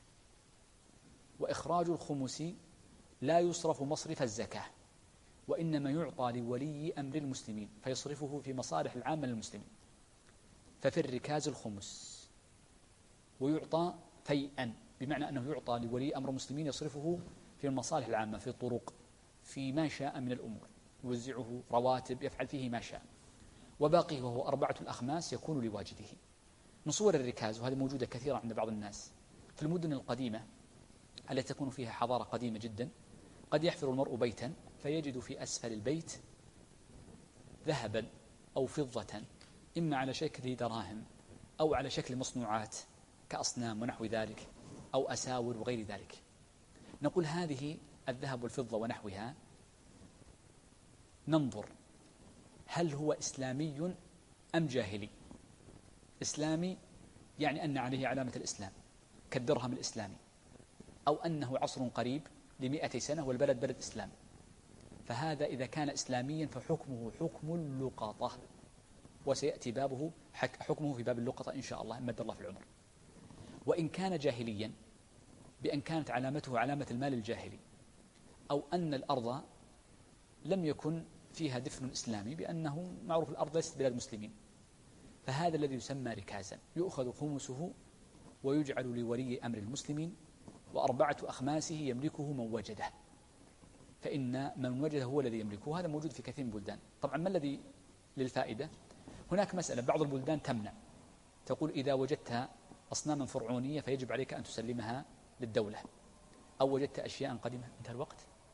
وإخراج الخمس لا يصرف مصرف الزكاة، وإنما يعطى لولي أمر المسلمين فيصرفه في مصالح العامة للمسلمين. ففي الركاز الخمس، ويعطى فيئا بمعنى أنه يعطى لولي أمر المسلمين يصرفه في المصالح العامة، في الطرق، في ما شاء من الأمور، يوزعه رواتب، يفعل فيه ما شاء. وباقيه وهو 4 الأخماس يكون لواجده. من صور الركاز، وهذه موجودة كثيرا عند بعض الناس في المدن القديمة التي تكون فيها حضارة قديمة جدا، قد يحفر المرء بيتا فيجد في أسفل البيت ذهبا أو فضة، إما على شكل دراهم أو على شكل مصنوعات كأصنام ونحو ذلك، أو أساور وغير ذلك. نقول هذه الذهب والفضة ونحوها ننظر هل هو إسلامي أم جاهلي. إسلامي يعني أن عليه علامة الإسلام كالدرهم الإسلامي، أو أنه عصر قريب ل100 سنة والبلد بلد إسلام، فهذا إذا كان إسلاميا فحكمه حكم اللقطة، وسيأتي بابه حكمه في باب اللقطة إن شاء الله مد الله في العمر. وإن كان جاهليا بأن كانت علامته علامة المال الجاهلي، أو أن الأرض لم يكن فيها دفن إسلامي بأنه معروف الأرض ليست بلاد مسلمين، فهذا الذي يسمى ركازا، يؤخذ خمسه ويجعل لولي أمر المسلمين، و4 أخماسه يملكه من وجده، فإن من وجده هو الذي يملكه. هذا موجود في كثير من البلدان. طبعا ما الذي للفائدة؟ هناك مسألة، بعض البلدان تمنع، تقول إذا وجدت أصناما فرعونية فيجب عليك أن تسلمها للدولة، أو وجدت أشياء قديمة. انتهى الوقت،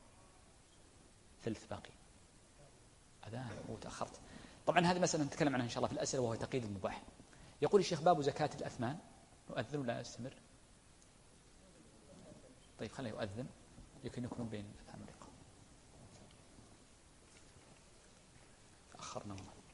ثلث باقي، أذان وتأخرت. طبعا هذه مسألة نتكلم عنها إن شاء الله في الأسئلة، وهو تقييد المباح. يقول الشيخ باب زكاة الأثمان. نؤذن ولا أستمر؟ طيب خليه يؤذن، يمكن يكون بين الأذان والإقامة. تأخرنا والله.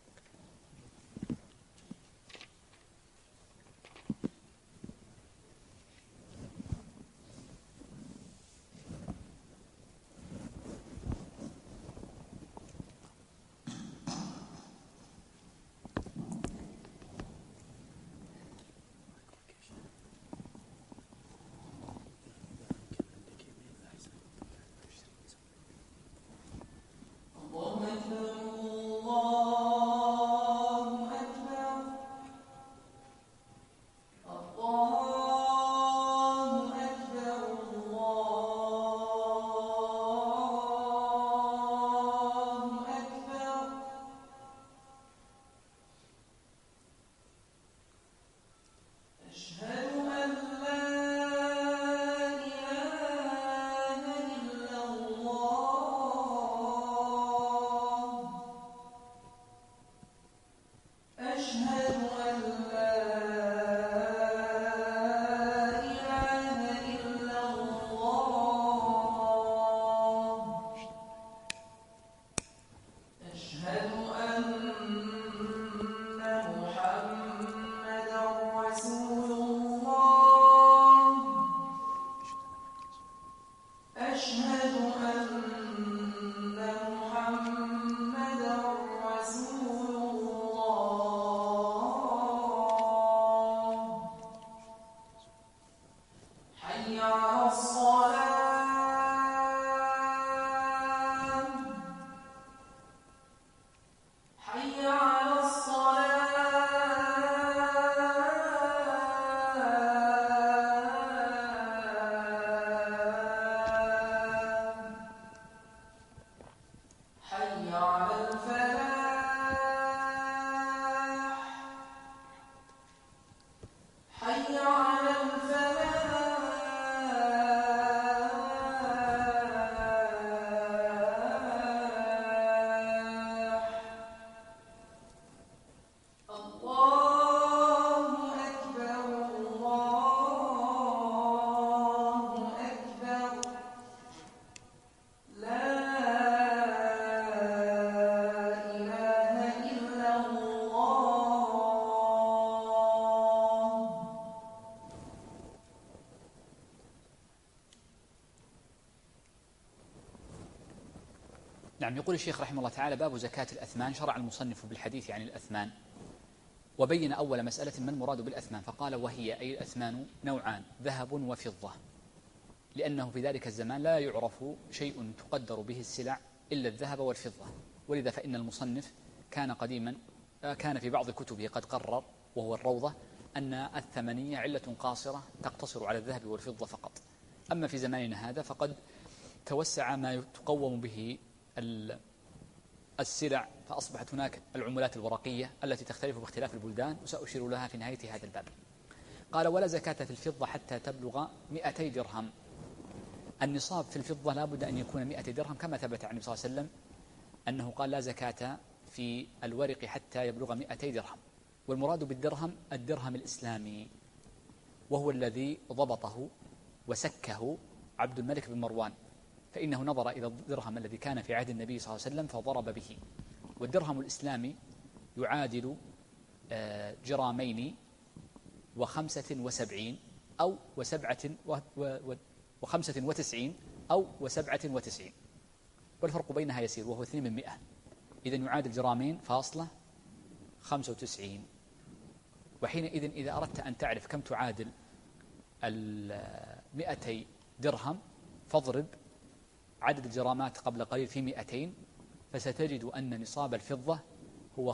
نعم. يقول الشيخ رحمه الله تعالى: باب زكاة الأثمان. شرع المصنف بالحديث عن الأثمان، وبين أول مسألة ما المراد بالأثمان، فقال: وهي أي الأثمان نوعان، ذهب وفضة، لأنه في ذلك الزمان لا يعرف شيء تقدر به السلع إلا الذهب والفضة، ولذا فإن المصنف كان قديما كان في بعض كتبه قد قرر، وهو الروضة، أن الثمنية علة قاصرة تقتصر على الذهب والفضة فقط. أما في زماننا هذا فقد توسع ما تقوم به السلع، فأصبحت هناك العملات الورقية التي تختلف باختلاف البلدان، وسأشير لها في نهاية هذا الباب. قال: ولا زكاة في الفضة حتى تبلغ 200 درهم. النصاب في الفضة لا بد أن يكون 200 درهم، كما ثبت عن النبي صلى الله عليه وسلم أنه قال: لا زكاة في الورق حتى يبلغ 200 درهم. والمراد بالدرهم الدرهم الإسلامي، وهو الذي ضبطه وسكه عبد الملك بن مروان، فإنه نظر إلى الدرهم الذي كان في عهد النبي صلى الله عليه وسلم فضرب به. والدرهم الإسلامي يعادل جرامين و75 أو و97 أو و97، والفرق بينها يسير وهو 2 من 100. إذن يعادل جرامين فاصلة 95. وحينئذ إذا أردت أن تعرف كم تعادل 200 درهم فاضرب عدد الجرامات قبل قليل في 200، فستجد أن نصاب الفضة هو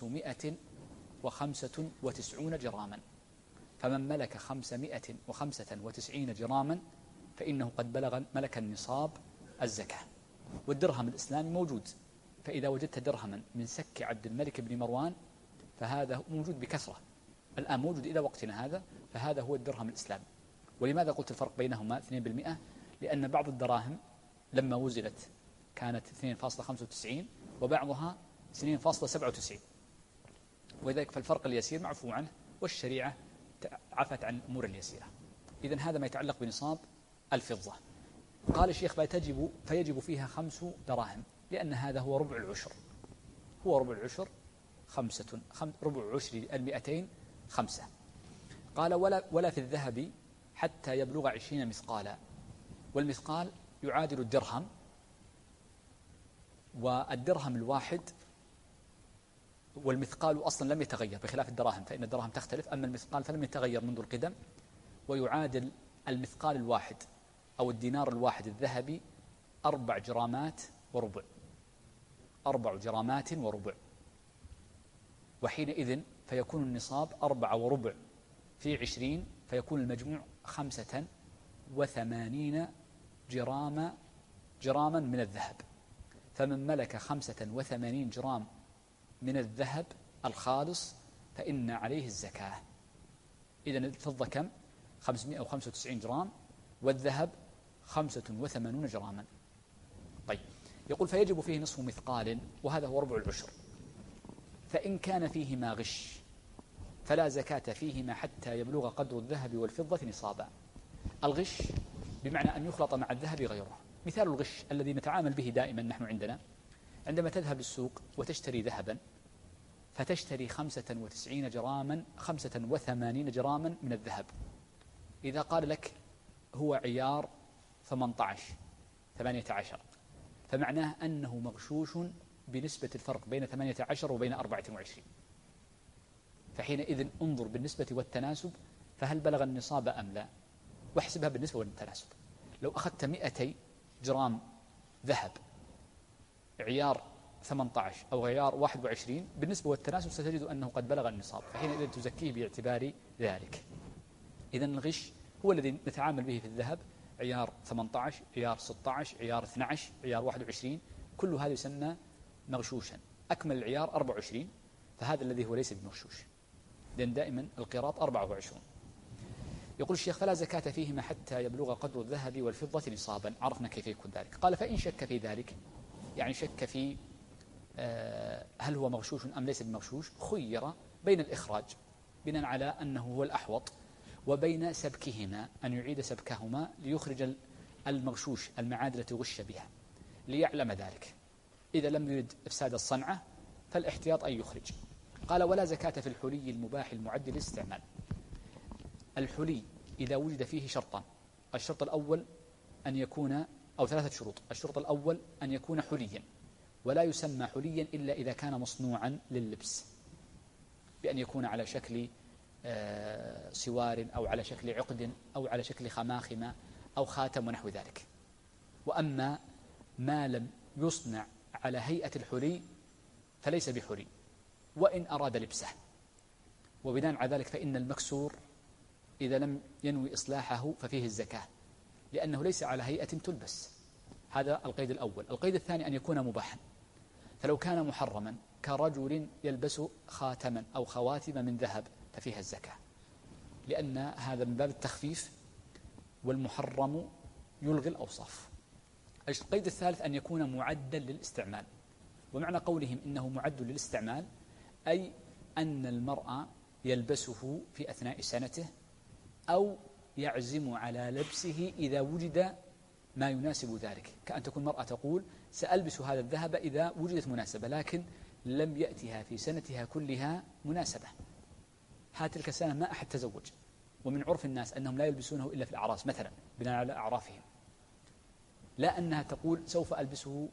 595 جراما. فمن ملك 595 جراما فإنه قد بلغ ملك النصاب الزكاة. والدرهم الإسلامي موجود، فإذا وجدت درهما من سك عبد الملك بن مروان فهذا موجود بكثرة الآن، موجود إلى وقتنا هذا، فهذا هو الدرهم الإسلامي. ولماذا قلت الفرق بينهما 2%؟ لأن بعض الدراهم لما وزنت كانت 2.95 وبعضها 2.97، ولذلك فالفرق اليسير معفو عنه، والشريعة عفت عن الأمور اليسيرة. إذن هذا ما يتعلق بنصاب الفضة. قال الشيخ: فيجب فيها 5 دراهم، لأن هذا هو ربع العشر. هو ربع العشر ربع عشر 200 5. قال: ولا في الذهب حتى يبلغ 20 مثقالا. والمثقال يعادل الدرهم، والدرهم الواحد، والمثقال أصلا لم يتغير بخلاف الدراهم، فإن الدراهم تختلف، أما المثقال فلم يتغير منذ القدم، ويعادل المثقال الواحد أو الدينار الواحد الذهبي 4 جرامات وربع. 4 جرامات وربع. وحينئذ فيكون النصاب 4 وربع في 20، فيكون المجموع 85 جراما من الذهب. فمن ملك 85 جرام من الذهب الخالص فإن عليه الزكاة. إذن الفضة كم؟ 595 جرام، والذهب 85 جراما. طيب، يقول: فيجب فيه نصف مثقال، وهذا هو ربع العشر. فإن كان فيهما غش فلا زكاة فيهما حتى يبلغ قدر الذهب والفضة نصابا. الغش بمعنى أن يخلط مع الذهب غيره. مثال الغش الذي نتعامل به دائما نحن عندما تذهب السوق وتشتري ذهبا، فتشتري 95 جراما 85 جراما من الذهب. إذا قال لك هو عيار 18 فمعناه أنه مغشوش بنسبة الفرق بين 18 وبين 24. فحينئذ انظر بالنسبة والتناسب، فهل بلغ النصاب أم لا، واحسبها بالنسبة والتناسب. لو أخذت 200 جرام ذهب عيار 18 أو عيار 21 بالنسبة والتناسب ستجد أنه قد بلغ النصاب، فحينئذ تزكيه باعتبار ذلك. إذن الغش هو الذي نتعامل به في الذهب، عيار 18 عيار 16 عيار 12 عيار 21، كل هذا يسمى مغشوشا. أكمل العيار 24، فهذا الذي هو ليس بمغشوش، لأن دائما القيراط 24. يقول الشيخ: فلا زكاة فيهما حتى يبلغ قدر الذهب والفضة نصابا. عرفنا كيف يكون ذلك. قال: فإن شك في ذلك، يعني شك في هل هو مغشوش أم ليس بمغشوش، خير بين الإخراج بناء على أنه هو الأحوط، وبين سبكهما، أن يعيد سبكهما ليخرج المغشوش المعادن التي غش بها ليعلم ذلك. إذا لم يرد إفساد الصنعة فالاحتياط أن يخرج. قال: ولا زكاة في الحلي المباح المعد للاستعمال. الحلي إذا وجد فيه شرطان: الشرط الأول أن يكون، أو 3 شروط. الشرط الأول أن يكون حليا، ولا يسمى حليا إلا إذا كان مصنوعا لللبس، بأن يكون على شكل سوار أو على شكل عقد أو على شكل خماخمة أو خاتم ونحو ذلك. وأما ما لم يصنع على هيئة الحلي فليس بحلي وإن أراد لبسه. وبناء على ذلك فإن المكسور إذا لم ينوي إصلاحه ففيه الزكاة، لأنه ليس على هيئة تلبس. هذا القيد الأول. القيد الثاني أن يكون مباحا، فلو كان محرما كرجل يلبس خاتما أو خواتم من ذهب ففيها الزكاة، لأن هذا من باب التخفيف، والمحرم يلغي الأوصاف. القيد الثالث أن يكون معدا للاستعمال، ومعنى قولهم إنه معد للاستعمال أي أن المرأة يلبسه في أثناء سنته أو يعزم على لبسه إذا وجد ما يناسب ذلك، كأن تكون المرأة تقول سألبس هذا الذهب إذا وجدت مناسبة، لكن لم يأتها في سنتها كلها مناسبة. تلك السنة ما أحد تزوج، ومن عرف الناس أنهم لا يلبسونه إلا في الأعراس مثلا بناء على أعرافهم، لا أنها تقول سوف ألبسه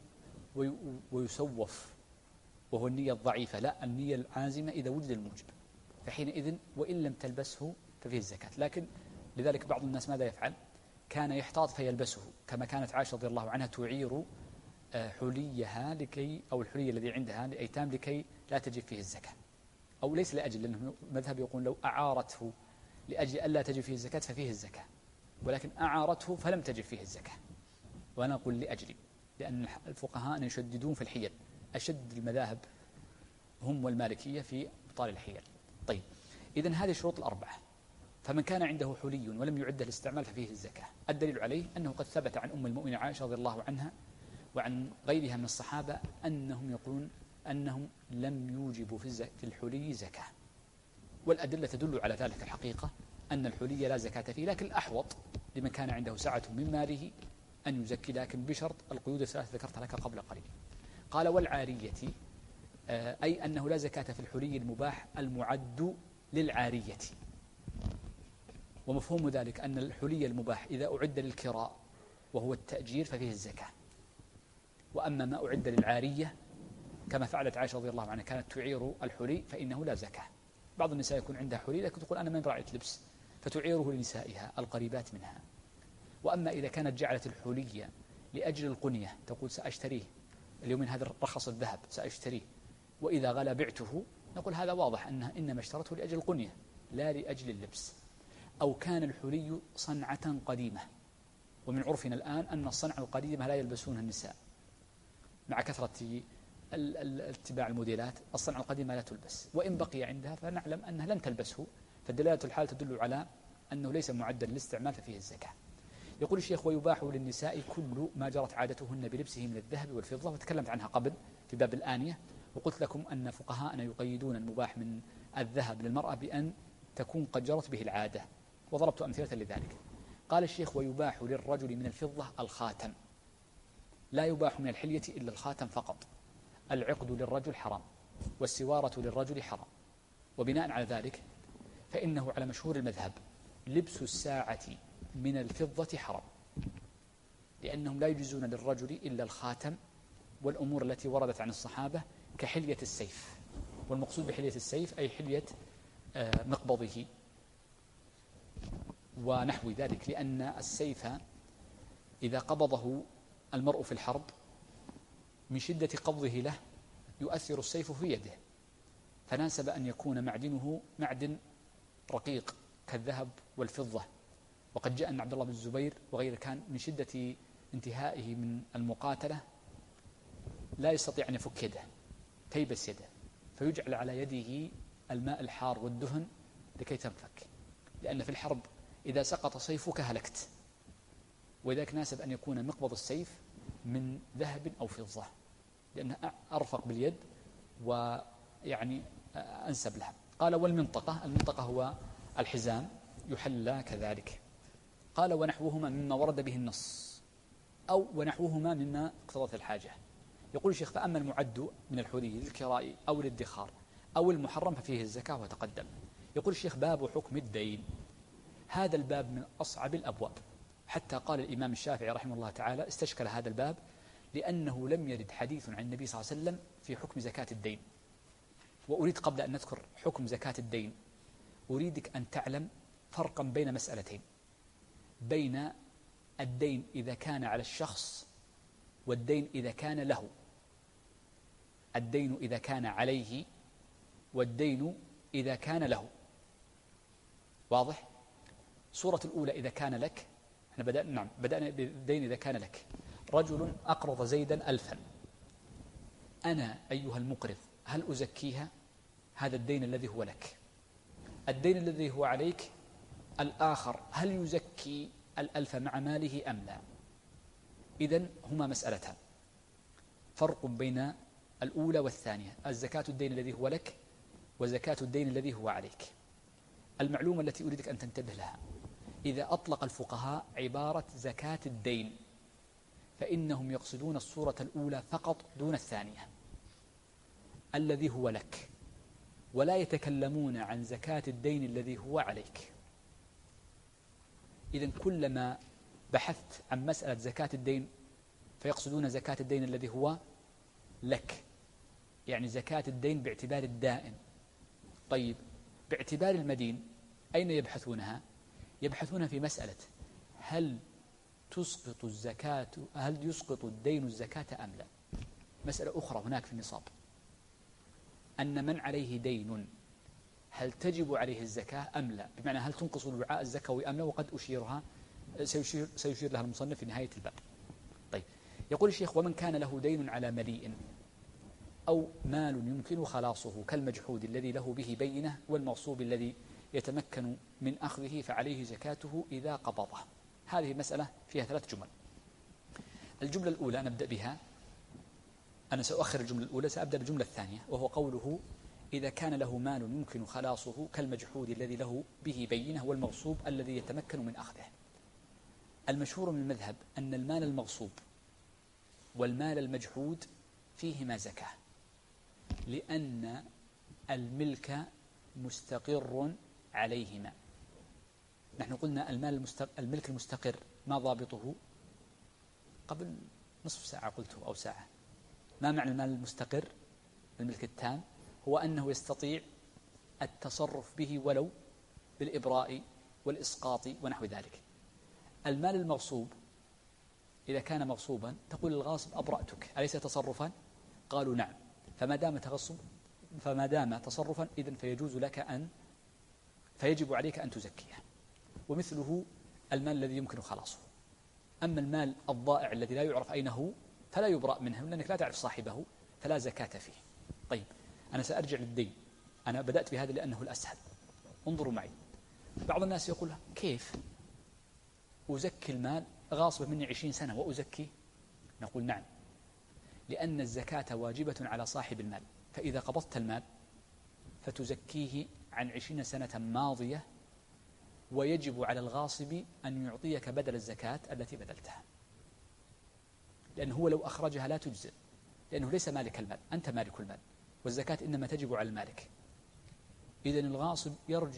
ويسوف وهو النية الضعيفة، لا، النية العازمة إذا وجد الموجب، فحينئذ وإن لم تلبسه ففيه الزكاة. لكن لذلك بعض الناس ماذا يفعل؟ كان يحتاط فيلبسه، كما كانت عائشة رضي الله عنها تعير حليها لكي، أو الحلي الذي عندها لأيتام لكي لا تجب فيه الزكاة، أو ليس لأجل، لأنه مذهب يقول لو أعارته لأجل ألا تجب فيه الزكاة ففيه الزكاة، ولكن أعارته فلم تجب فيه الزكاة. وأنا أقول لأجلي، لأن الفقهاء يشددون في الحيل، أشد المذاهب هم والمالكية في إبطال الحيل. طيب، إذن هذه الشروط الأربعة. فمن كان عنده حلي ولم يعد الاستعمال ففيه الزكاة. الدليل عليه أنه قد ثبت عن أم المؤمنين عائشة رضي الله عنها وعن غيرها من الصحابة أنهم يقولون أنهم لم يوجبوا في الحلي زكاة، والأدلة تدل على ذلك الحقيقة، أن الحلي لا زكاة فيه، لكن الأحوط لمن كان عنده سعة من ماله أن يزكي، لكن بشرط القيود الثلاث ذكرت لك قبل قليل. قال والعارية، أي أنه لا زكاة في الحلي المباح المعد للعارية. ومفهوم ذلك أن الحلي المباح إذا أعد للكراء وهو التأجير ففيه الزكاة، وأما ما أعد للعارية كما فعلت عائشة رضي الله عنها كانت تعير الحلي فإنه لا زكاة. بعض النساء يكون عندها حلي لكن تقول أنا ما رأيت لبس فتعيره لنسائها القريبات منها. وأما إذا كانت جعلت الحلي لأجل القنية، تقول سأشتريه اليوم هذا رخص الذهب سأشتريه، وإذا غلا بعته، نقول هذا واضح أنها إنما اشترته لأجل القنية لا لأجل اللبس. أو كان الحلي صنعة قديمة، ومن عرفنا الآن أن الصنعة القديمة لا يلبسونها النساء مع كثرة اتباع الموديلات، الصنعة القديمة لا تلبس، وإن بقي عندها فنعلم أنها لن تلبسه، فدلالة الحال تدل على أنه ليس معدا للاستعمال ففيه الزكاة. يقول الشيخ ويباح للنساء كل ما جرت عادتهن بلبسه من الذهب والفضة، وتكلمت عنها قبل في باب الآنية، وقلت لكم أن فقهاءنا يقيدون المباح من الذهب للمرأة بأن تكون قد جرت به العادة، وضربت أمثلة لذلك. قال الشيخ ويباح للرجل من الفضة الخاتم، لا يباح من الحلية إلا الخاتم فقط. العقد للرجل حرام، والسوارة للرجل حرام، وبناء على ذلك فإنه على مشهور المذهب لبس الساعة من الفضة حرام، لأنهم لا يجوزون للرجل إلا الخاتم والأمور التي وردت عن الصحابة كحلية السيف، والمقصود بحلية السيف أي حلية مقبضه ونحو ذلك، لأن السيف إذا قبضه المرء في الحرب من شدة قبضه له يؤثر السيف في يده، فناسب أن يكون معدنه معدن رقيق كالذهب والفضة. وقد جاء أن عبد الله بن الزبير وغيره كان من شدة انتهائه من المقاتلة لا يستطيع أن يفك يده فيبس يده، فيجعل على يده الماء الحار والدهن لكي تنفك، لأن في الحرب إذا سقط سيفك هلكت، وذلك ناسب أن يكون مقبض السيف من ذهب أو فضة، لأنه أرفق باليد ويعني أنسب لها. قال والمنطقة، المنطقة هو الحزام يحلى كذلك. قال ونحوهما مما ورد به النص، أو ونحوهما مما اقتضت الحاجة. يقول الشيخ فأما المعد من الحلي للكراء أو للادخار أو المحرم ففيه الزكاة وتقدم. يقول الشيخ باب حكم الدين، هذا الباب من أصعب الأبواب، حتى قال الإمام الشافعي رحمه الله تعالى استشكل هذا الباب لأنه لم يرد حديث عن النبي صلى الله عليه وسلم في حكم زكاة الدين. وأريد قبل أن نذكر حكم زكاة الدين أريدك أن تعلم فرقا بين مسألتين، بين الدين إذا كان على الشخص والدين إذا كان له. الدين إذا كان عليه والدين إذا كان له. واضح؟ صورة الأولى إذا كان لك، احنا بدأنا بالدين. إذا كان لك رجل أقرض زيدا 1000، أنا أيها المقرض هل أزكيها؟ هذا الدين الذي هو لك. الدين الذي هو عليك الآخر هل يزكي 1000 مع ماله أم لا؟ إذن هما مسألتان، فرق بين الأولى والثانية، الزكاة الدين الذي هو لك وزكاة الدين الذي هو عليك. المعلومة التي أريدك أن تنتبه لها، إذا أطلق الفقهاء عبارة زكاة الدين فإنهم يقصدون الصورة الأولى فقط دون الثانية الذي هو لك، ولا يتكلمون عن زكاة الدين الذي هو عليك. إذن كلما بحثت عن مسألة زكاة الدين فيقصدون زكاة الدين الذي هو لك، يعني زكاة الدين باعتبار الدائن. طيب باعتبار المدين أين يبحثونها؟ يبحثون في مسألة هل يسقط الدين الزكاة أم لا. مسألة أخرى هناك في النصاب، أن من عليه دين هل تجب عليه الزكاة أم لا، بمعنى هل تنقص الوعاء الزكوي أم لا، وقد سيشير لها المصنف في نهاية الباب. طيب يقول الشيخ: ومن كان له دين على مليء أو مال يمكن خلاصه كالمجحود الذي له به بينة والمغصوب الذي يتمكن من أخذه فعليه زكاته إذا قبضه. هذه مسألة فيها 3 جمل. الجملة الأولى نبدأ بها، أنا سأؤخر الجملة الأولى، سأبدأ بالجملة الثانية، وهو قوله: إذا كان له مال يمكن خلاصه كالمجحود الذي له به بينة والمغصوب الذي يتمكن من أخذه. المشهور من المذهب أن المال المغصوب والمال المجحود فيهما زكاة، لأن الملك مستقر عليهما. نحن قلنا الملك المستقر ما ضابطه؟ قبل نصف ساعة قلته أو ساعة. ما معنى المال المستقر؟ الملك التام هو أنه يستطيع التصرف به ولو بالإبراء والإسقاط ونحو ذلك. المال المغصوب إذا كان مغصوبا تقول الغاصب: أبرأتك، أليس تصرفا؟ قالوا: نعم. فما دام تصرفا إذن فيجب عليك أن تزكيه. ومثله المال الذي يمكن خلاصه. أما المال الضائع الذي لا يعرف أين هو فلا يبرأ منه، لأنك لا تعرف صاحبه، فلا زكاة فيه. طيب أنا سأرجع للدين، أنا بدأت بهذا لأنه الأسهل. انظروا معي، بعض الناس يقول: كيف أزكي المال غاصب مني 20 سنة وأزكي؟ نقول: نعم، لأن الزكاة واجبة على صاحب المال، فإذا قبضت المال فتزكيه عن 20 سنة ماضية، ويجب على الغاصب أن يعطيك بدل الزكاة التي بذلتها، لأنه هو لو أخرجها لا تجزئ، لأنه ليس مالك المال، أنت مالك المال، والزكاة إنما تجب على المالك. إذن الغاصب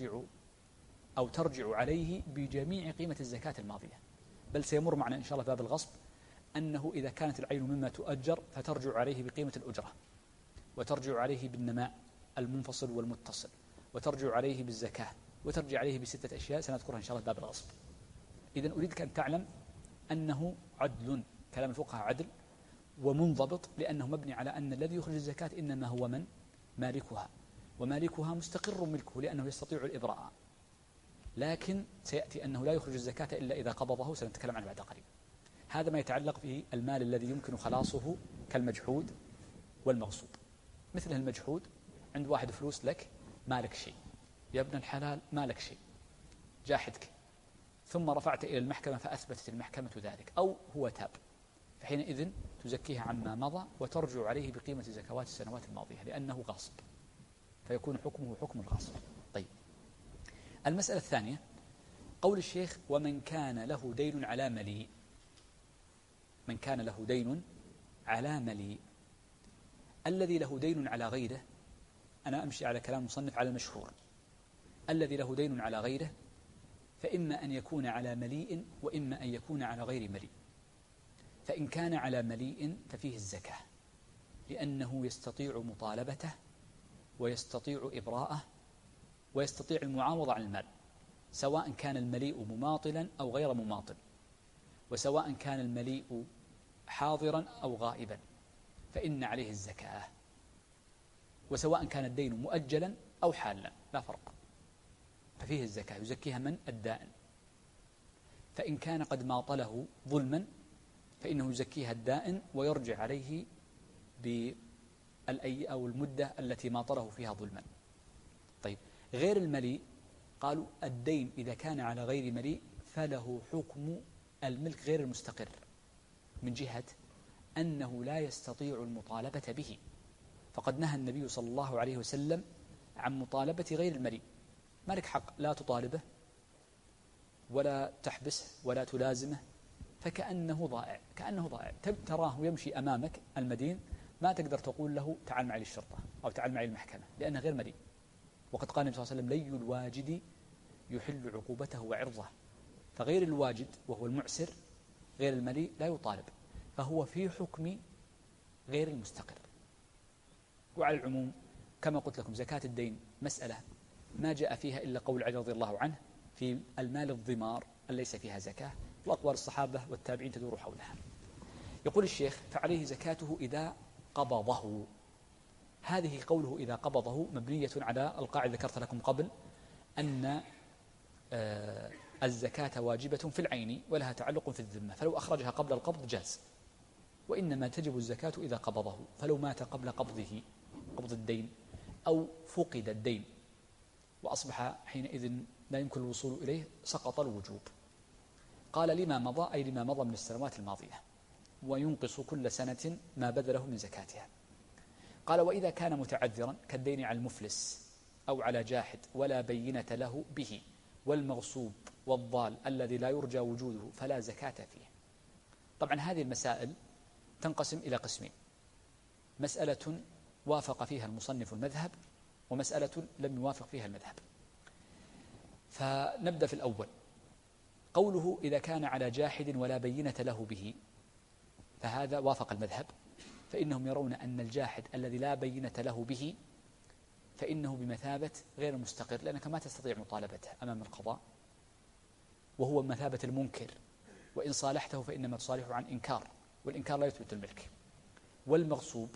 ترجع عليه بجميع قيمة الزكاة الماضية. بل سيمر معنا إن شاء الله باب الغصب أنه إذا كانت العين مما تؤجر فترجع عليه بقيمة الأجرة، وترجع عليه بالنماء المنفصل والمتصل، وترجع عليه بالزكاة، وترجع عليه ب6 أشياء سنذكرها إن شاء الله باب الغصب. إذن أريدك أن تعلم أنه عدل، كلام الفقهاء عدل ومنضبط، لأنه مبني على أن الذي يخرج الزكاة إنما هو من؟ مالكها، ومالكها مستقر ملكه لأنه يستطيع الإبراء، لكن سيأتي أنه لا يخرج الزكاة إلا إذا قبضه، سنتكلم عنه بعد قليل. هذا ما يتعلق به المال الذي يمكن خلاصه كالمجحود والمغصوب. مثل المجحود، عند واحد فلوس لك، مالك شيء، يا ابن الحلال مالك شيء، جاحدك، ثم رفعت إلى المحكمة فأثبتت المحكمة ذلك، أو هو تاب، فحينئذ تزكيه عما مضى وترجع عليه بقيمة زكوات السنوات الماضية، لأنه غاصب، فيكون حكمه حكم الغاصب. طيب المسألة الثانية، قول الشيخ: ومن كان له دين على مليء. من كان له دين على مليء، الذي له دين على غيره، أنا أمشي على كلام المصنف على المشهور، الذي له دين على غيره فإما أن يكون على مليء وإما أن يكون على غير مليء. فإن كان على مليء ففيه الزكاة، لأنه يستطيع مطالبته ويستطيع إبراءه ويستطيع المعاوضة عن المال، سواء كان المليء مماطلا أو غير مماطل، وسواء كان المليء حاضرا أو غائبا فإن عليه الزكاة، وسواء كان الدين مؤجلا أو حالا لا فرق. ففيه الزكاة، يزكيها من؟ الدائن. فإن كان قد ماطله ظلما فإنه يزكيها الدائن ويرجع عليه أو المدة التي ماطله فيها ظلما. طيب، غير المليء قالوا الدين إذا كان على غير مليء فله حكم الملك غير المستقر، من جهة أنه لا يستطيع المطالبة به، فقد نهى النبي صلى الله عليه وسلم عن مطالبة غير المليء. ما لك حق لا تطالبه ولا تحبسه ولا تلازمه، فكأنه ضائع، كأنه ضائع. تراه يمشي أمامك المدين، ما تقدر تقول له تعال معي للشرطة أو تعال معي المحكمة لأنه غير مليء. وقد قال النبي صلى الله عليه وسلم لي الواجد يحل عقوبته وعرضه، فغير الواجد وهو المعسر غير المليء لا يطالب، فهو في حكم غير المستقر. وعلى العموم كما قلت لكم زكاة الدين مسألة ما جاء فيها إلا قول علي رضي الله عنه في المال الضمار أن ليس فيها زكاة، وأقوال الصحابة والتابعين تدور حولها. يقول الشيخ فعليه زكاته إذا قبضه. هذه قوله إذا قبضه مبنية على القاعدة ذكرت لكم قبل أن الزكاة واجبة في العين ولها تعلق في الذمة، فلو أخرجها قبل القبض جاز، وإنما تجب الزكاة إذا قبضه. فلو مات قبل قبضه، قبض الدين، أو فقد الدين وأصبح حينئذ لا يمكن الوصول إليه سقط الوجوب. قال لما مضى، أي لما مضى من السنوات الماضية، وينقص كل سنة ما بذله من زكاتها. قال وإذا كان متعذرا كالدين على المفلس أو على جاحد ولا بينة له به، والمغصوب والضال الذي لا يرجى وجوده فلا زكاة فيه. طبعا هذه المسائل تنقسم إلى قسمين: مسألة وافق فيها المصنف المذهب، ومسألة لم يوافق فيها المذهب. فنبدأ في الأول. قوله إذا كان على جاحد ولا بينة له به، فهذا وافق المذهب، فإنهم يرون أن الجاحد الذي لا بينة له به فإنه بمثابة غير مستقر، لأنك ما تستطيع مطالبته أمام القضاء، وهو بمثابة المنكر، وإن صالحته فإنما تصالحه عن إنكار، والإنكار لا يثبت الملك. والمغصوب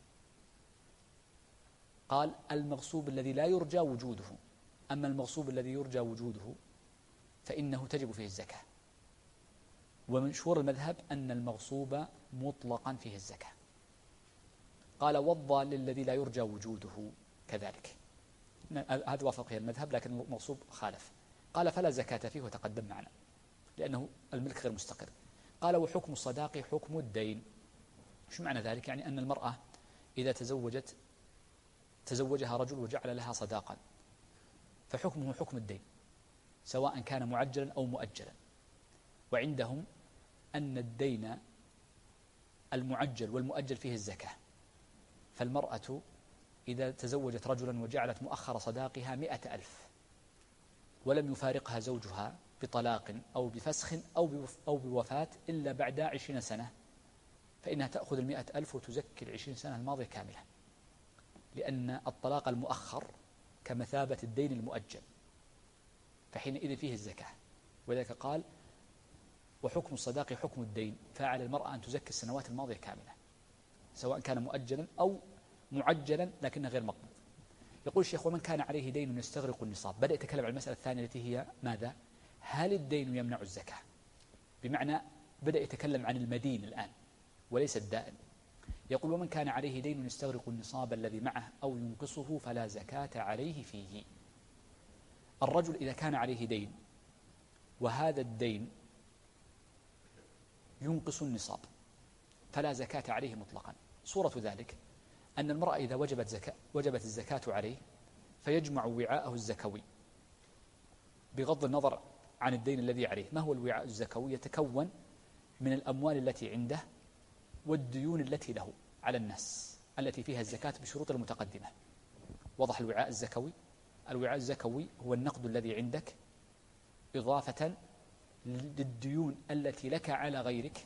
قال المغصوب الذي لا يرجى وجوده، أما المغصوب الذي يرجى وجوده فإنه تجب فيه الزكاة. ومشهور المذهب أن المغصوب مطلقا فيه الزكاة. قال والضال الذي لا يرجى وجوده كذلك، هذا وافق فيه المذهب، لكن المغصوب خالف. قال فلا زكاة فيه، وتقدم معنا لأنه الملك غير مستقر. قال وحكم الصداق حكم الدين. شو معنى ذلك؟ يعني أن المرأة إذا تزوجها رجل وجعل لها صداقا فحكمه حكم الدين، سواء كان معجلا أو مؤجلا. وعندهم أن الدين المعجل والمؤجل فيه الزكاة. فالمرأة إذا تزوجت رجلا وجعلت مؤخر صداقها 100,000 ولم يفارقها زوجها بطلاق أو بفسخ أو بوفاة إلا بعد 20 سنة، فإنها تأخذ 100,000 وتزكي 20 سنة الماضية كاملة، لأن الطلاق المؤخر كمثابة الدين المؤجل، فحينئذ فيه الزكاة. وذلك قال وحكم الصداق حكم الدين، فعلى المرأة أن تزكي السنوات الماضية كاملة، سواء كان مؤجلا أو معجلا لكنه غير مقبوض. يقول الشيخ ومن كان عليه دين يستغرق النصاب. بدأ يتكلم عن المسألة الثانية التي هي ماذا؟ هل الدين يمنع الزكاة؟ بمعنى بدأ يتكلم عن المدين الآن وليس الدائن. يقول ومن كان عليه دين يستغرق النصاب الذي معه أو ينقصه فلا زكاة عليه فيه. الرجل إذا كان عليه دين وهذا الدين ينقص النصاب فلا زكاة عليه مطلقا. صورة ذلك أن المرأة إذا وجبت الزكاة عليه فيجمع وعاءه الزكوي بغض النظر عن الدين الذي عليه. ما هو الوعاء الزكوي؟ يتكون من الأموال التي عنده والديون التي له على الناس التي فيها الزكاة بشروط المتقدمة. وضح الوعاء الزكوي؟ الوعاء الزكوي هو النقد الذي عندك إضافة للديون التي لك على غيرك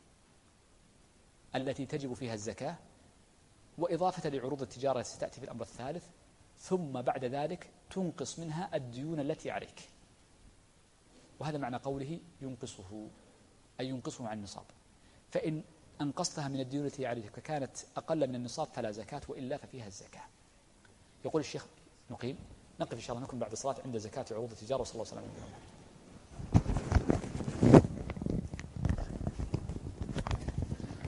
التي تجب فيها الزكاة، وإضافة لعروض التجارة التي ستأتي في الأمر الثالث، ثم بعد ذلك تنقص منها الديون التي عليك. وهذا معنى قوله ينقصه، أي ينقصه عن النصاب. فإن أنقصتها من الديون التي عليك فكانت أقل من النصاب فلا زكاة، وإلا ففيها الزكاة. يقول الشيخ نقيل نقف إن شاء الله نكون بعد الصلاة عند زكاة عروض التجارة، وصلى الله وسلم على نبينا محمد.